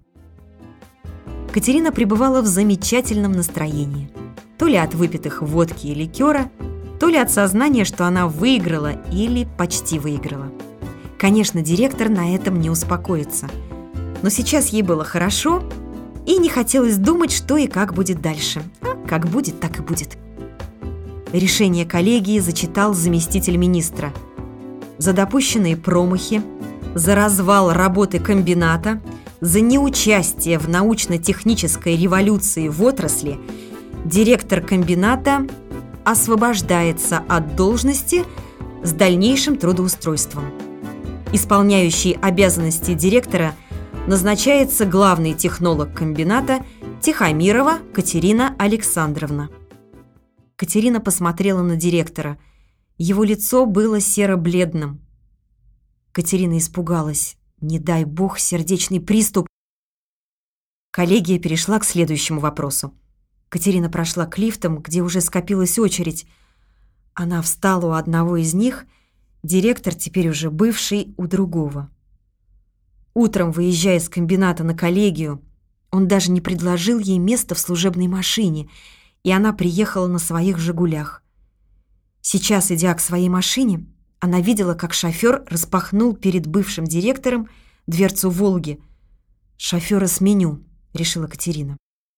Катерина пребывала в замечательном настроении. То ли от выпитых водки и ликера, то ли от сознания, что она выиграла или почти выиграла. Конечно, директор на этом не успокоится. Но сейчас ей было хорошо, и не хотелось думать, что и как будет дальше. А как будет, так и будет. Решение коллегии зачитал заместитель министра. За допущенные промахи, за развал работы комбината, за неучастие в научно-технической революции в отрасли директор комбината освобождается от должности с дальнейшим трудоустройством. Исполняющий обязанности директора назначается главный технолог комбината Тихомирова Катерина Александровна. Катерина посмотрела на директора. Его лицо было серо-бледным. Катерина испугалась. Не дай бог сердечный приступ. Коллегия перешла к следующему вопросу. Катерина прошла к лифтам, где уже скопилась очередь. Она встала у одного из них, директор, теперь уже бывший, у другого. Утром, выезжая с комбината на коллегию, он даже не предложил ей место в служебной машине, и она приехала на своих «Жигулях». Сейчас, идя к своей машине, она видела, как шофер распахнул перед бывшим директором дверцу «Волги». «Шофера сменю», — решила Катерина.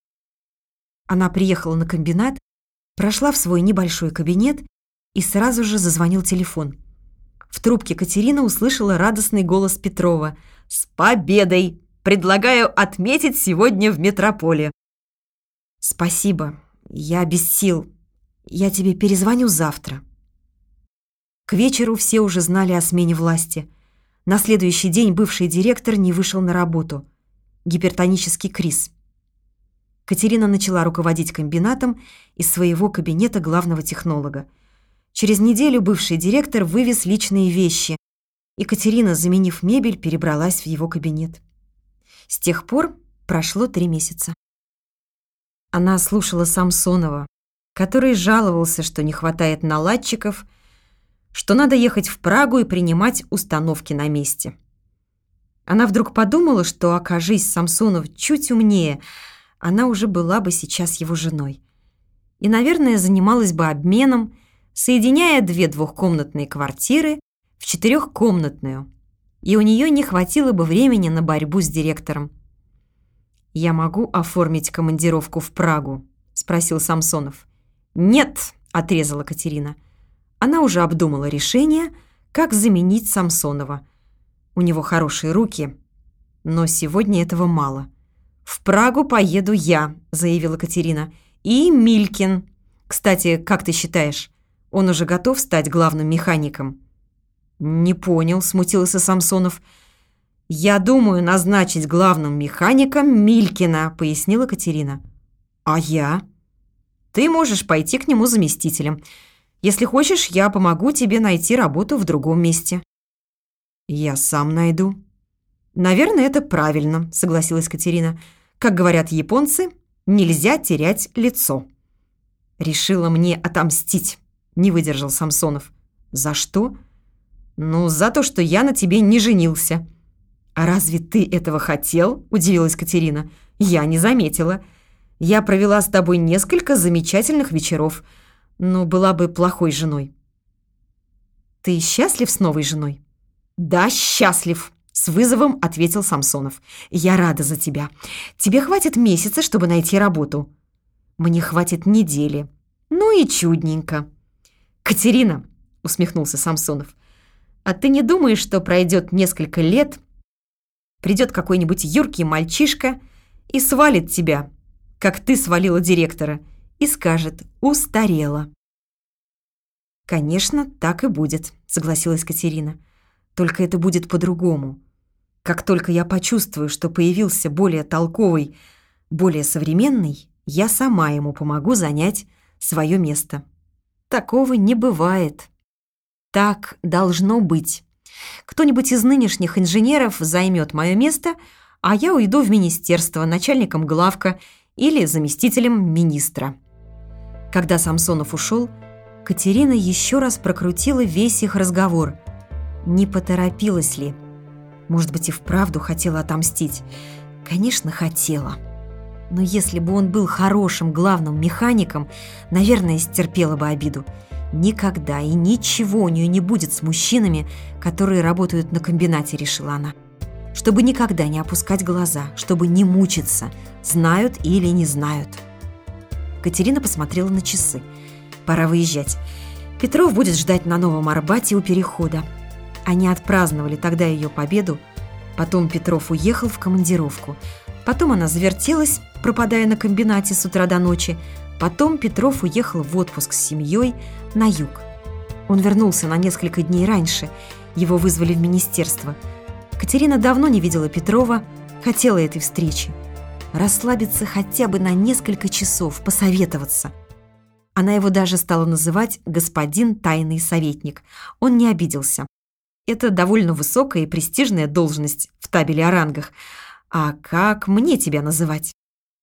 Она приехала на комбинат, прошла в свой небольшой кабинет, и сразу же зазвонил телефон. В трубке Катерина услышала радостный голос Петрова. «С победой! Предлагаю отметить сегодня в метрополе». «Спасибо. Я без сил. Я тебе перезвоню завтра». К вечеру все уже знали о смене власти. На следующий день бывший директор не вышел на работу. Гипертонический криз. Катерина начала руководить комбинатом из своего кабинета главного технолога. Через неделю бывший директор вывез личные вещи, и Катерина, заменив мебель, перебралась в его кабинет. С тех пор прошло три месяца. Она слушала Самсонова, который жаловался, что не хватает наладчиков, что надо ехать в Прагу и принимать установки на месте. Она вдруг подумала, что, окажись Самсонов чуть умнее, она уже была бы сейчас его женой. И, наверное, занималась бы обменом, соединяя две двухкомнатные квартиры в четырехкомнатную, и у нее не хватило бы времени на борьбу с директором. «Я могу оформить командировку в Прагу?» — спросил Самсонов. «Нет», — отрезала Катерина. Она уже обдумала решение, как заменить Самсонова. У него хорошие руки, но сегодня этого мало. «В Прагу поеду я», — заявила Катерина. «И Милькин. Кстати, как ты считаешь, он уже готов стать главным механиком?» «Не понял», — смутился Самсонов. «Я думаю назначить главным механиком Милькина», — пояснила Катерина. «А я?» «Ты можешь пойти к нему заместителем. Если хочешь, я помогу тебе найти работу в другом месте». «Я сам найду». «Наверное, это правильно», — согласилась Катерина. «Как говорят японцы, нельзя терять лицо». «Решила мне отомстить», — не выдержал Самсонов. «За что?» «Ну, за то, что я на тебе не женился». «А разве ты этого хотел?» — удивилась Катерина. «Я не заметила. Я провела с тобой несколько замечательных вечеров, но была бы плохой женой». «Ты счастлив с новой женой?» «Да, счастлив», — с вызовом ответил Самсонов. «Я рада за тебя. Тебе хватит месяца, чтобы найти работу». «Мне хватит недели». «Ну и чудненько». «Катерина», — усмехнулся Самсонов, «а ты не думаешь, что пройдет несколько лет, придет какой-нибудь юркий мальчишка и свалит тебя, как ты свалила директора, и скажет «устарела». «Конечно, так и будет», — согласилась Катерина. «Только это будет по-другому. Как только я почувствую, что появился более толковый, более современный, я сама ему помогу занять свое место. Такого не бывает. Так должно быть. Кто-нибудь из нынешних инженеров займет мое место, а я уйду в министерство начальником главка или заместителем министра». Когда Самсонов ушел, Катерина еще раз прокрутила весь их разговор. Не поторопилась ли? Может быть, и вправду хотела отомстить? Конечно, хотела. Но если бы он был хорошим главным механиком, наверное, стерпела бы обиду. Никогда и ничего у нее не будет с мужчинами, которые работают на комбинате, решила она. Чтобы никогда не опускать глаза, чтобы не мучиться, знают или не знают. Катерина посмотрела на часы. Пора выезжать. Петров будет ждать на Новом Арбате у перехода. Они отпраздновали тогда ее победу. Потом Петров уехал в командировку. Потом она завертелась, пропадая на комбинате с утра до ночи. Потом Петров уехал в отпуск с семьей на юг. Он вернулся на несколько дней раньше. Его вызвали в министерство. Катерина давно не видела Петрова, хотела этой встречи. Расслабиться хотя бы на несколько часов, посоветоваться. Она его даже стала называть «господин тайный советник». Он не обиделся. Это довольно высокая и престижная должность в табеле о рангах. А как мне тебя называть?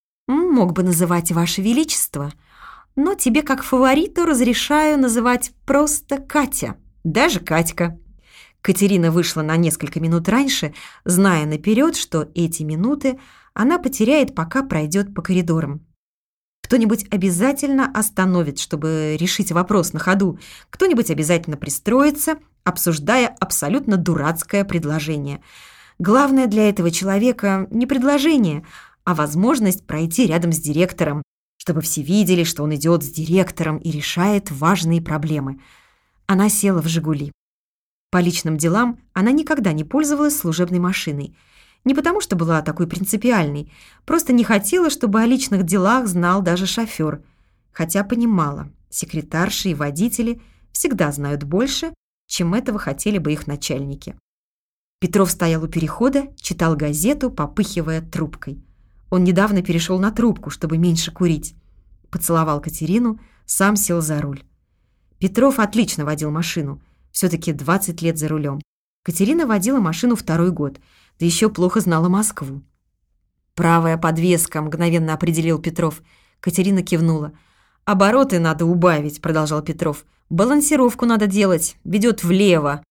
Мог бы называть Ваше Величество, но тебе как фавориту разрешаю называть просто Катя, даже Катька. Катерина вышла на несколько минут раньше, зная наперед, что эти минуты она потеряет, пока пройдет по коридорам. Кто-нибудь обязательно остановит, чтобы решить вопрос на ходу. Кто-нибудь обязательно пристроится, обсуждая абсолютно дурацкое предложение. Главное для этого человека не предложение, а возможность пройти рядом с директором, чтобы все видели, что он идет с директором и решает важные проблемы. Она села в «Жигули». По личным делам она никогда не пользовалась служебной машиной. Не потому, что была такой принципиальной, просто не хотела, чтобы о личных делах знал даже шофер. Хотя понимала, секретарши и водители всегда знают больше, чем этого хотели бы их начальники. Петров стоял у перехода, читал газету, попыхивая трубкой. Он недавно перешел на трубку, чтобы меньше курить. Поцеловал Катерину, сам сел за руль. Петров отлично водил машину. Все-таки двадцать лет за рулем. Катерина водила машину второй год, да еще плохо знала Москву. «Правая подвеска», — мгновенно определил Петров. Катерина кивнула. «Обороты надо убавить», — продолжал Петров. «Балансировку надо делать, ведет влево».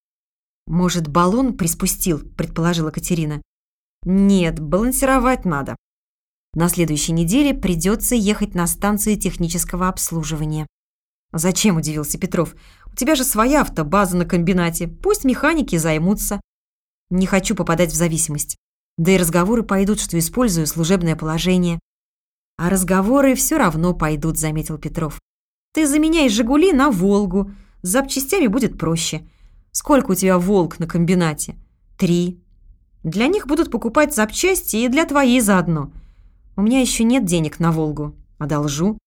«Может, баллон приспустил», — предположила Катерина. «Нет, балансировать надо. На следующей неделе придется ехать на станцию технического обслуживания». «Зачем?» – удивился Петров. «У тебя же своя автобаза на комбинате. Пусть механики займутся». «Не хочу попадать в зависимость. Да и разговоры пойдут, что использую служебное положение». «А разговоры все равно пойдут», – заметил Петров. «Ты заменяй «Жигули» на «Волгу». С запчастями будет проще. Сколько у тебя «Волг» на комбинате?» «Три. Для них будут покупать запчасти и для твоей заодно. У меня еще нет денег на «Волгу». Одолжу».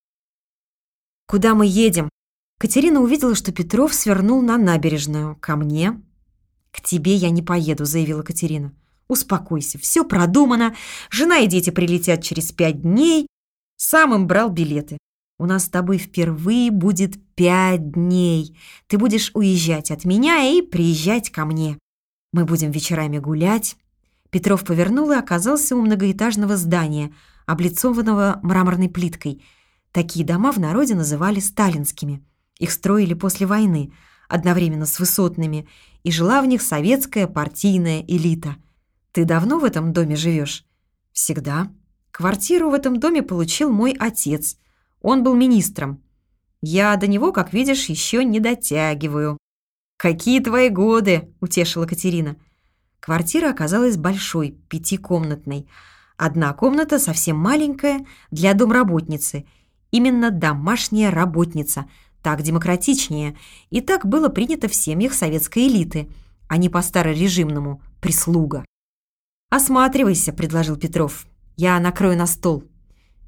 «Куда мы едем?» Катерина увидела, что Петров свернул на набережную. «Ко мне?» «К тебе я не поеду», — заявила Катерина. «Успокойся, все продумано. Жена и дети прилетят через пять дней. Сам им брал билеты. У нас с тобой впервые будет пять дней. Ты будешь уезжать от меня и приезжать ко мне. Мы будем вечерами гулять». Петров повернул и оказался у многоэтажного здания, облицованного мраморной плиткой. Такие дома в народе называли сталинскими. Их строили после войны, одновременно с высотными, и жила в них советская партийная элита. Ты давно в этом доме живешь? Всегда. Квартиру в этом доме получил мой отец. Он был министром. Я до него, как видишь, еще не дотягиваю. «Какие твои годы?» – утешила Катерина. Квартира оказалась большой, пятикомнатной. Одна комната совсем маленькая для домработницы. Именно домашняя работница. Так демократичнее. И так было принято в семьях советской элиты, а не по-старорежимному прислуга. «Осматривайся», — предложил Петров. «Я накрою на стол».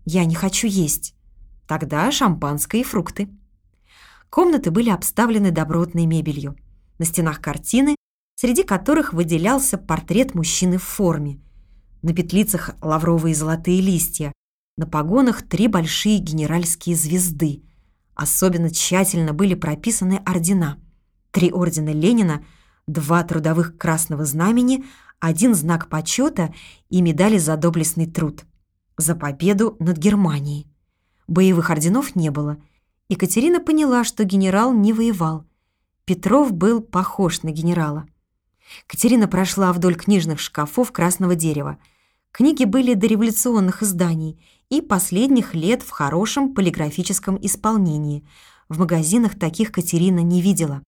«Я не хочу есть». «Тогда шампанское и фрукты». Комнаты были обставлены добротной мебелью. На стенах картины, среди которых выделялся портрет мужчины в форме. На петлицах лавровые золотые листья, на погонах три большие генеральские звезды. Особенно тщательно были прописаны ордена. Три ордена Ленина, два трудовых Красного Знамени, один знак почета и медали за доблестный труд. За победу над Германией. Боевых орденов не было. Екатерина поняла, что генерал не воевал. Петров был похож на генерала. Катерина прошла вдоль книжных шкафов красного дерева. Книги были дореволюционных изданий и последних лет в хорошем полиграфическом исполнении. В магазинах таких Катерина не видела.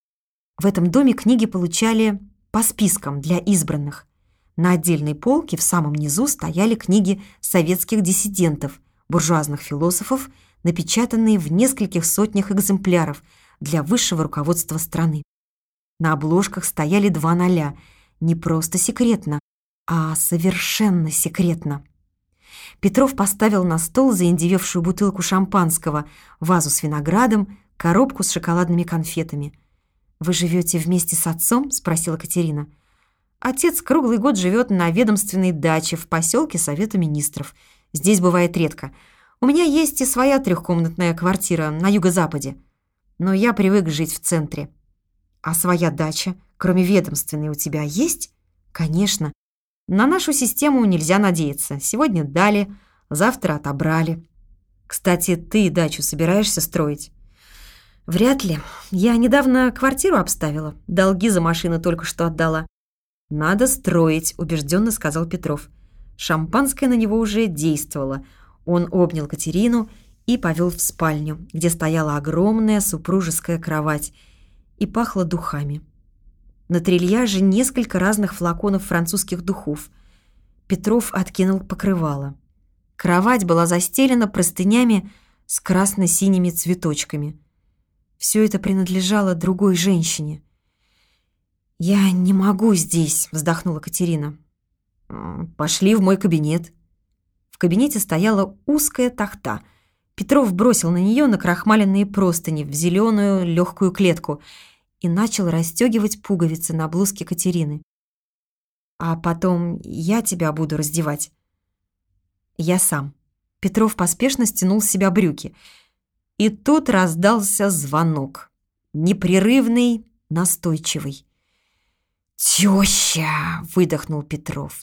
В этом доме книги получали по спискам для избранных. На отдельной полке в самом низу стояли книги советских диссидентов, буржуазных философов, напечатанные в нескольких сотнях экземпляров для высшего руководства страны. На обложках стояли два ноля, не просто секретно, а совершенно секретно. Петров поставил на стол заиндевевшую бутылку шампанского, вазу с виноградом, коробку с шоколадными конфетами. «Вы живете вместе с отцом?» – спросила Катерина. «Отец круглый год живет на ведомственной даче в поселке Совета Министров. Здесь бывает редко. У меня есть и своя трехкомнатная квартира на юго-западе. Но я привык жить в центре». «А своя дача, кроме ведомственной, у тебя есть?» «Конечно. На нашу систему нельзя надеяться. Сегодня дали, завтра отобрали. Кстати, ты дачу собираешься строить?» «Вряд ли. Я недавно квартиру обставила. Долги за машину только что отдала». «Надо строить», — убежденно сказал Петров. Шампанское на него уже действовало. Он обнял Катерину и повел в спальню, где стояла огромная супружеская кровать и пахло духами. На трильяже несколько разных флаконов французских духов. Петров откинул покрывало. Кровать была застелена простынями с красно-синими цветочками. Все это принадлежало другой женщине. «Я не могу здесь», — вздохнула Катерина. «Пошли в мой кабинет». В кабинете стояла узкая тахта. Петров бросил на нее накрахмаленные простыни в зеленую легкую клетку и начал расстегивать пуговицы на блузке Катерины. «А потом я тебя буду раздевать». «Я сам». Петров поспешно стянул с себя брюки. И тут раздался звонок. Непрерывный, настойчивый. «Теща!» — выдохнул Петров.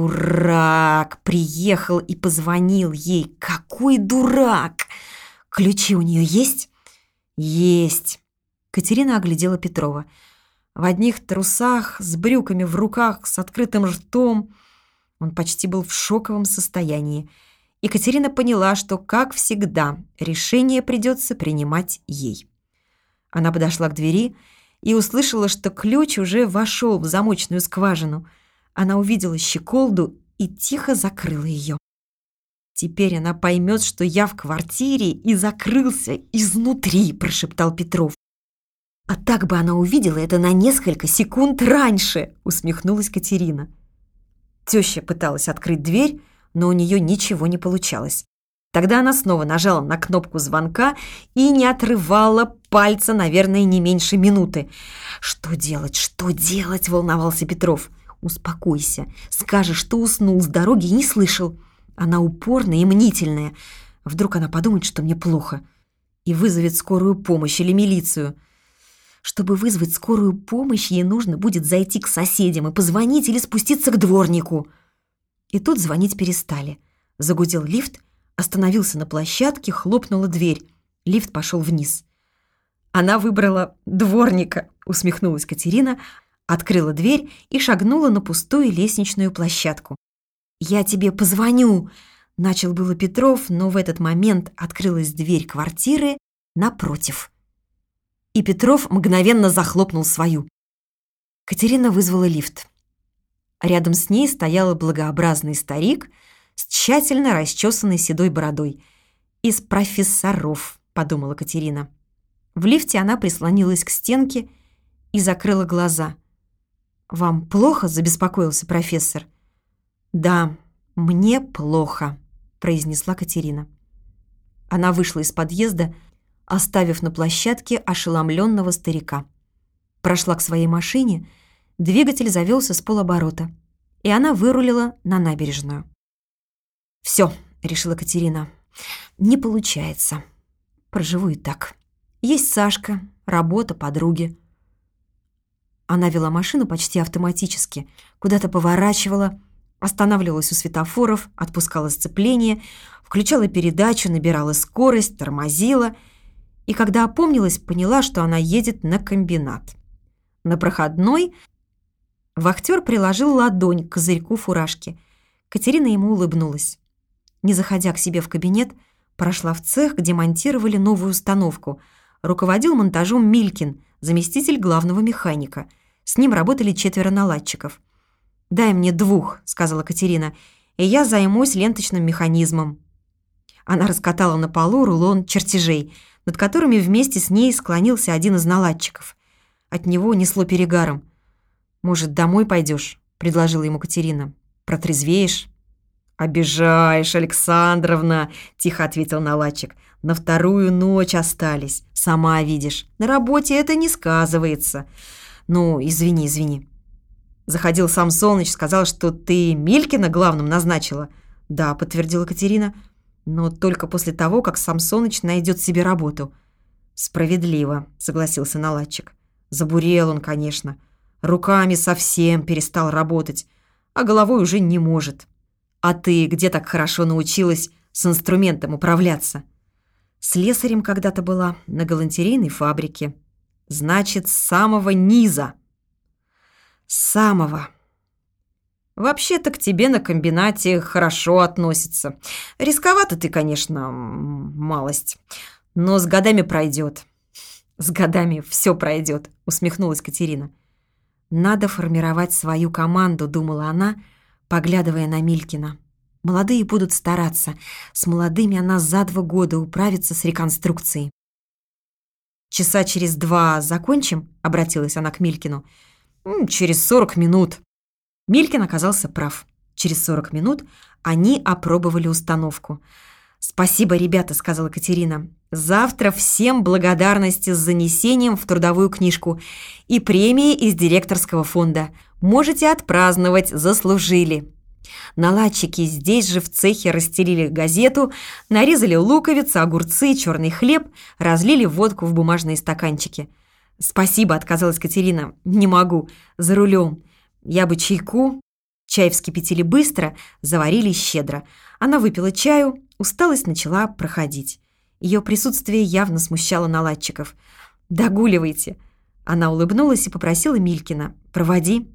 «Дурак! Приехал и позвонил ей. Какой дурак! Ключи у нее есть?» «Есть!» Катерина оглядела Петрова. В одних трусах, с брюками в руках, с открытым ртом. Он почти был в шоковом состоянии. И Катерина поняла, что, как всегда, решение придется принимать ей. Она подошла к двери и услышала, что ключ уже вошел в замочную скважину. Она увидела щеколду и тихо закрыла ее. «Теперь она поймет, что я в квартире и закрылся изнутри», – прошептал Петров. «А так бы она увидела это на несколько секунд раньше», – усмехнулась Катерина. Теща пыталась открыть дверь, но у нее ничего не получалось. Тогда она снова нажала на кнопку звонка и не отрывала пальца, наверное, не меньше минуты. «Что делать? Что делать?» – волновался Петров. «Успокойся. Скажешь, что уснул с дороги и не слышал. Она упорная и мнительная. Вдруг она подумает, что мне плохо, и вызовет скорую помощь или милицию. Чтобы вызвать скорую помощь, ей нужно будет зайти к соседям и позвонить или спуститься к дворнику». И тут звонить перестали. Загудел лифт, остановился на площадке, хлопнула дверь. Лифт пошел вниз. «Она выбрала дворника», — усмехнулась Катерина, открыла дверь и шагнула на пустую лестничную площадку. «Я тебе позвоню», — начал было Петров, но в этот момент открылась дверь квартиры напротив. И Петров мгновенно захлопнул свою. Катерина вызвала лифт. Рядом с ней стоял благообразный старик с тщательно расчесанной седой бородой. «Из профессоров», — подумала Катерина. В лифте она прислонилась к стенке и закрыла глаза. «Вам плохо?» — забеспокоился профессор. «Да, мне плохо», произнесла Катерина. Она вышла из подъезда, оставив на площадке ошеломленного старика. Прошла к своей машине, двигатель завелся с полоборота, и она вырулила на набережную. «Все», — решила Катерина, — «не получается. Проживу и так. Есть Сашка, работа, подруги». Она вела машину почти автоматически, куда-то поворачивала, останавливалась у светофоров, отпускала сцепление, включала передачу, набирала скорость, тормозила, и когда опомнилась, поняла, что она едет на комбинат. На проходной вахтер приложил ладонь к козырьку фуражки. Катерина ему улыбнулась. Не заходя к себе в кабинет, прошла в цех, где монтировали новую установку. Руководил монтажом Милькин, заместитель главного механика. С ним работали четверо наладчиков. «Дай мне двух», — сказала Катерина, — «и я займусь ленточным механизмом». Она раскатала на полу рулон чертежей, над которыми вместе с ней склонился один из наладчиков. От него несло перегаром. «Может, домой пойдешь?» — предложила ему Катерина. «Протрезвеешь?» «Обижаешь, Александровна», — тихо ответил наладчик. «На вторую ночь остались. Сама видишь. На работе это не сказывается. Ну, извини, извини». «Заходил Самсоныч, сказал, что ты Милькина главным назначила». «Да», — подтвердила Катерина. «Но только после того, как Самсоныч найдет себе работу». «Справедливо», — согласился наладчик. «Забурел он, конечно. Руками совсем перестал работать, а головой уже не может. А ты где так хорошо научилась с инструментом управляться?» «Слесарем когда-то была на галантерейной фабрике». «Значит, с самого низа». «С самого». «Вообще-то к тебе на комбинате хорошо относятся. Рисковато ты, конечно, малость, но с годами пройдет». «С годами все пройдет», — усмехнулась Катерина. «Надо формировать свою команду», — думала она, поглядывая на Милькина. «Молодые будут стараться. С молодыми она за два года управится с реконструкцией». «Часа через два закончим?» — обратилась она к Милькину. «Через сорок минут». Милькин оказался прав. Через сорок минут они опробовали установку. «Спасибо, ребята», — сказала Катерина. «Завтра всем благодарности с занесением в трудовую книжку и премии из директорского фонда. Можете отпраздновать, заслужили». Наладчики здесь же в цехе расстелили газету, нарезали луковицы, огурцы, черный хлеб, разлили водку в бумажные стаканчики. «Спасибо», — отказалась Катерина. «Не могу. За рулем. Я бы чайку». Чай вскипятили быстро, заварили щедро. Она выпила чаю, усталость начала проходить. Ее присутствие явно смущало наладчиков. «Догуливайте». Она улыбнулась и попросила Милькина: «Проводи».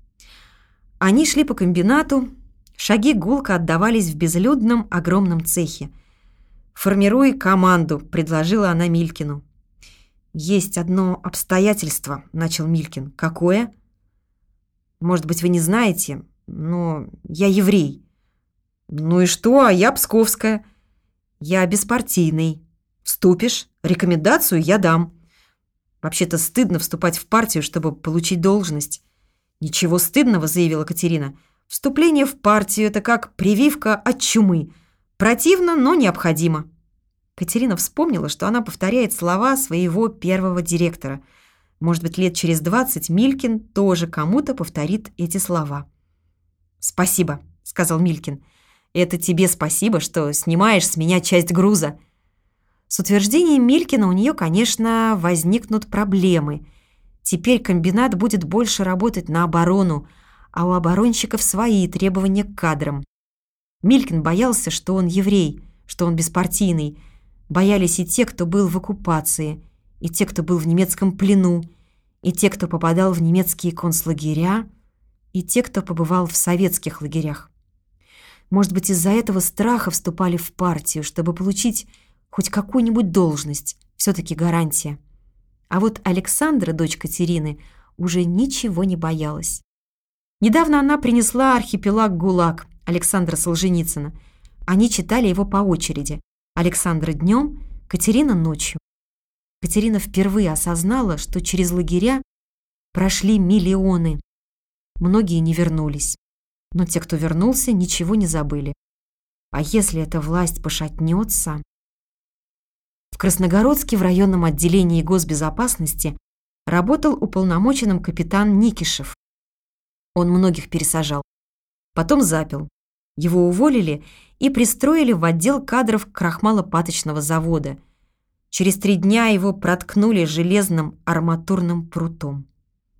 Они шли по комбинату. Шаги гулко отдавались в безлюдном огромном цехе. «Формируй команду», — предложила она Милькину. «Есть одно обстоятельство», — начал Милькин. «Какое?» «Может быть, вы не знаете, но я еврей». «Ну и что, а я псковская». «Я беспартийный. Вступишь? Рекомендацию я дам». «Вообще-то стыдно вступать в партию, чтобы получить должность». «Ничего стыдного», — заявила Катерина. «Вступление в партию — это как прививка от чумы. Противно, но необходимо». Катерина вспомнила, что она повторяет слова своего первого директора. Может быть, лет через двадцать Милькин тоже кому-то повторит эти слова. «Спасибо», — сказал Милькин. «Это тебе спасибо, что снимаешь с меня часть груза». С утверждением Милькина у нее, конечно, возникнут проблемы. Теперь комбинат будет больше работать на оборону, а у оборонщиков свои требования к кадрам. Милькин боялся, что он еврей, что он беспартийный. Боялись и те, кто был в оккупации, и те, кто был в немецком плену, и те, кто попадал в немецкие концлагеря, и те, кто побывал в советских лагерях. Может быть, из-за этого страха вступали в партию, чтобы получить хоть какую-нибудь должность, все-таки гарантия. А вот Александра, дочь Катерины, уже ничего не боялась. Недавно она принесла архипелаг «ГУЛАГ» Александра Солженицына. Они читали его по очереди. Александра днем, Катерина ночью. Катерина впервые осознала, что через лагеря прошли миллионы. Многие не вернулись. Но те, кто вернулся, ничего не забыли. А если эта власть пошатнется? В Красногородске в районном отделении госбезопасности работал уполномоченным капитан Никишев. Он многих пересажал. Потом запил. Его уволили и пристроили в отдел кадров крахмалопаточного завода. Через три дня его проткнули железным арматурным прутом.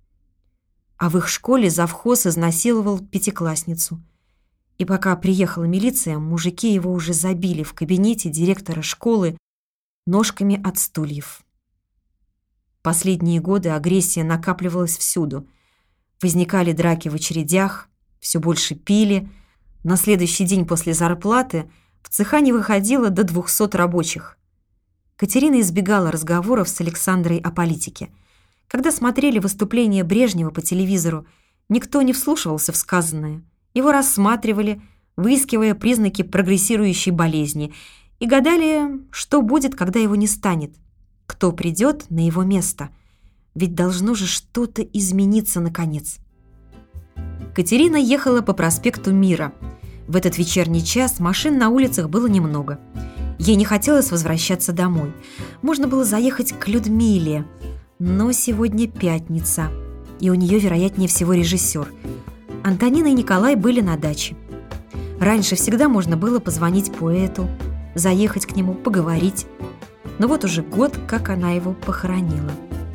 А в их школе завхоз изнасиловал пятиклассницу. И пока приехала милиция, мужики его уже забили в кабинете директора школы ножками от стульев. Последние годы агрессия накапливалась всюду. Возникали драки в очередях, все больше пили. На следующий день после зарплаты в цеха не выходило до двухсот рабочих. Катерина избегала разговоров с Александрой о политике. Когда смотрели выступления Брежнева по телевизору, никто не вслушивался в сказанное. Его рассматривали, выискивая признаки прогрессирующей болезни, и гадали, что будет, когда его не станет, кто придет на его место. Ведь должно же что-то измениться наконец. Катерина ехала по проспекту Мира. В этот вечерний час машин на улицах было немного. Ей не хотелось возвращаться домой. Можно было заехать к Людмиле, но сегодня пятница, и у нее, вероятнее всего, режиссер. Антонина и Николай были на даче. Раньше всегда можно было позвонить поэту, заехать к нему, поговорить. Но вот уже год, как она его похоронила.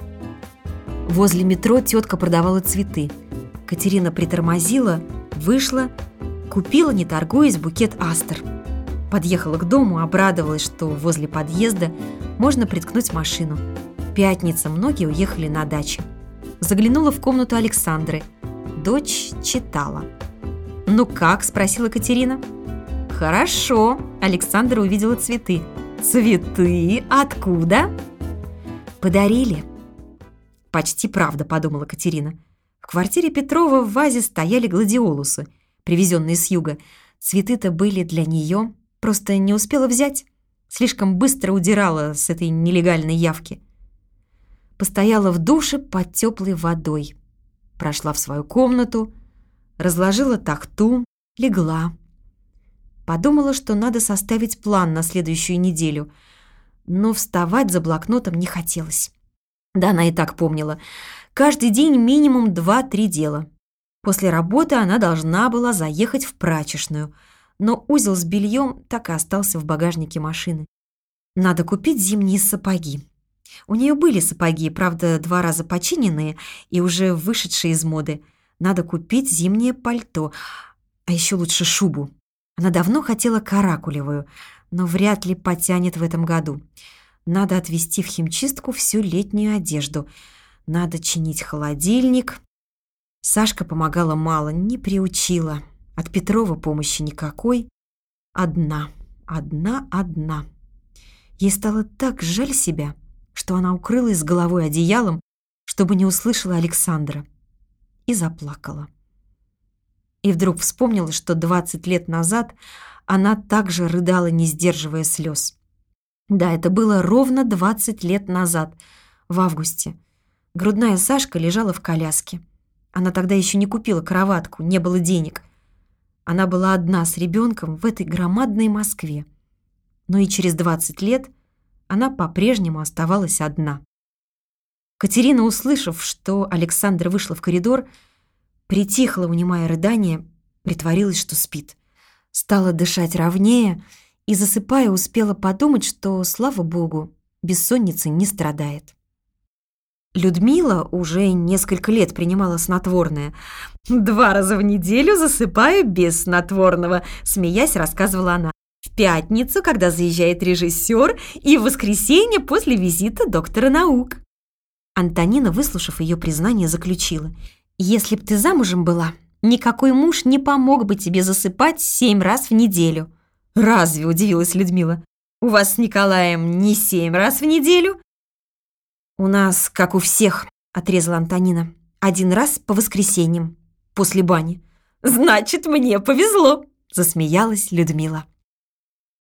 Возле метро тетка продавала цветы. Катерина притормозила, вышла, купила, не торгуясь, букет астр. Подъехала к дому, обрадовалась, что возле подъезда можно приткнуть машину. Пятница, многие уехали на дачу. Заглянула в комнату Александры. Дочь читала. «Ну как?» – спросила Катерина. «Хорошо», – Александра увидела цветы. «Цветы? Откуда?» «Подарили». «Почти правда», – подумала Катерина. В квартире Петрова в вазе стояли гладиолусы, привезенные с юга. Цветы-то были для нее, просто не успела взять. Слишком быстро удирала с этой нелегальной явки. Постояла в душе под теплой водой. Прошла в свою комнату, разложила тахту, легла. Подумала, что надо составить план на следующую неделю, но вставать за блокнотом не хотелось. Да, она и так помнила. Каждый день минимум два-три дела. После работы она должна была заехать в прачечную, но узел с бельем так и остался в багажнике машины. Надо купить зимние сапоги. У нее были сапоги, правда, два раза починенные и уже вышедшие из моды. Надо купить зимнее пальто, а еще лучше шубу. Она давно хотела каракулевую, но вряд ли потянет в этом году. Надо отвезти в химчистку всю летнюю одежду. Надо чинить холодильник. Сашка помогала мало, не приучила. От Петрова помощи никакой. Одна, одна, одна. Ей стало так жаль себя, что она укрылась с головой одеялом, чтобы не услышала Александра, и заплакала. И вдруг вспомнила, что двадцать лет назад она также рыдала, не сдерживая слез. Да, это было ровно двадцать лет назад, в августе. Грудная Сашка лежала в коляске. Она тогда еще не купила кроватку, не было денег. Она была одна с ребенком в этой громадной Москве. Но и через двадцать лет она по-прежнему оставалась одна. Катерина, услышав, что Александра вышла в коридор, притихла, унимая рыдание, притворилась, что спит. Стала дышать ровнее и, засыпая, успела подумать, что, слава богу, бессонница не страдает. Людмила уже несколько лет принимала снотворное. «Два раза в неделю засыпаю без снотворного», — смеясь, рассказывала она. «В пятницу, когда заезжает режиссер, и в воскресенье после визита доктора наук». Антонина, выслушав ее признание, заключила: «Если б ты замужем была, никакой муж не помог бы тебе засыпать семь раз в неделю». «Разве?» – удивилась Людмила. «У вас с Николаем не семь раз в неделю?» «У нас, как у всех», – отрезала Антонина. «Один раз по воскресеньям, после бани». «Значит, мне повезло», – засмеялась Людмила.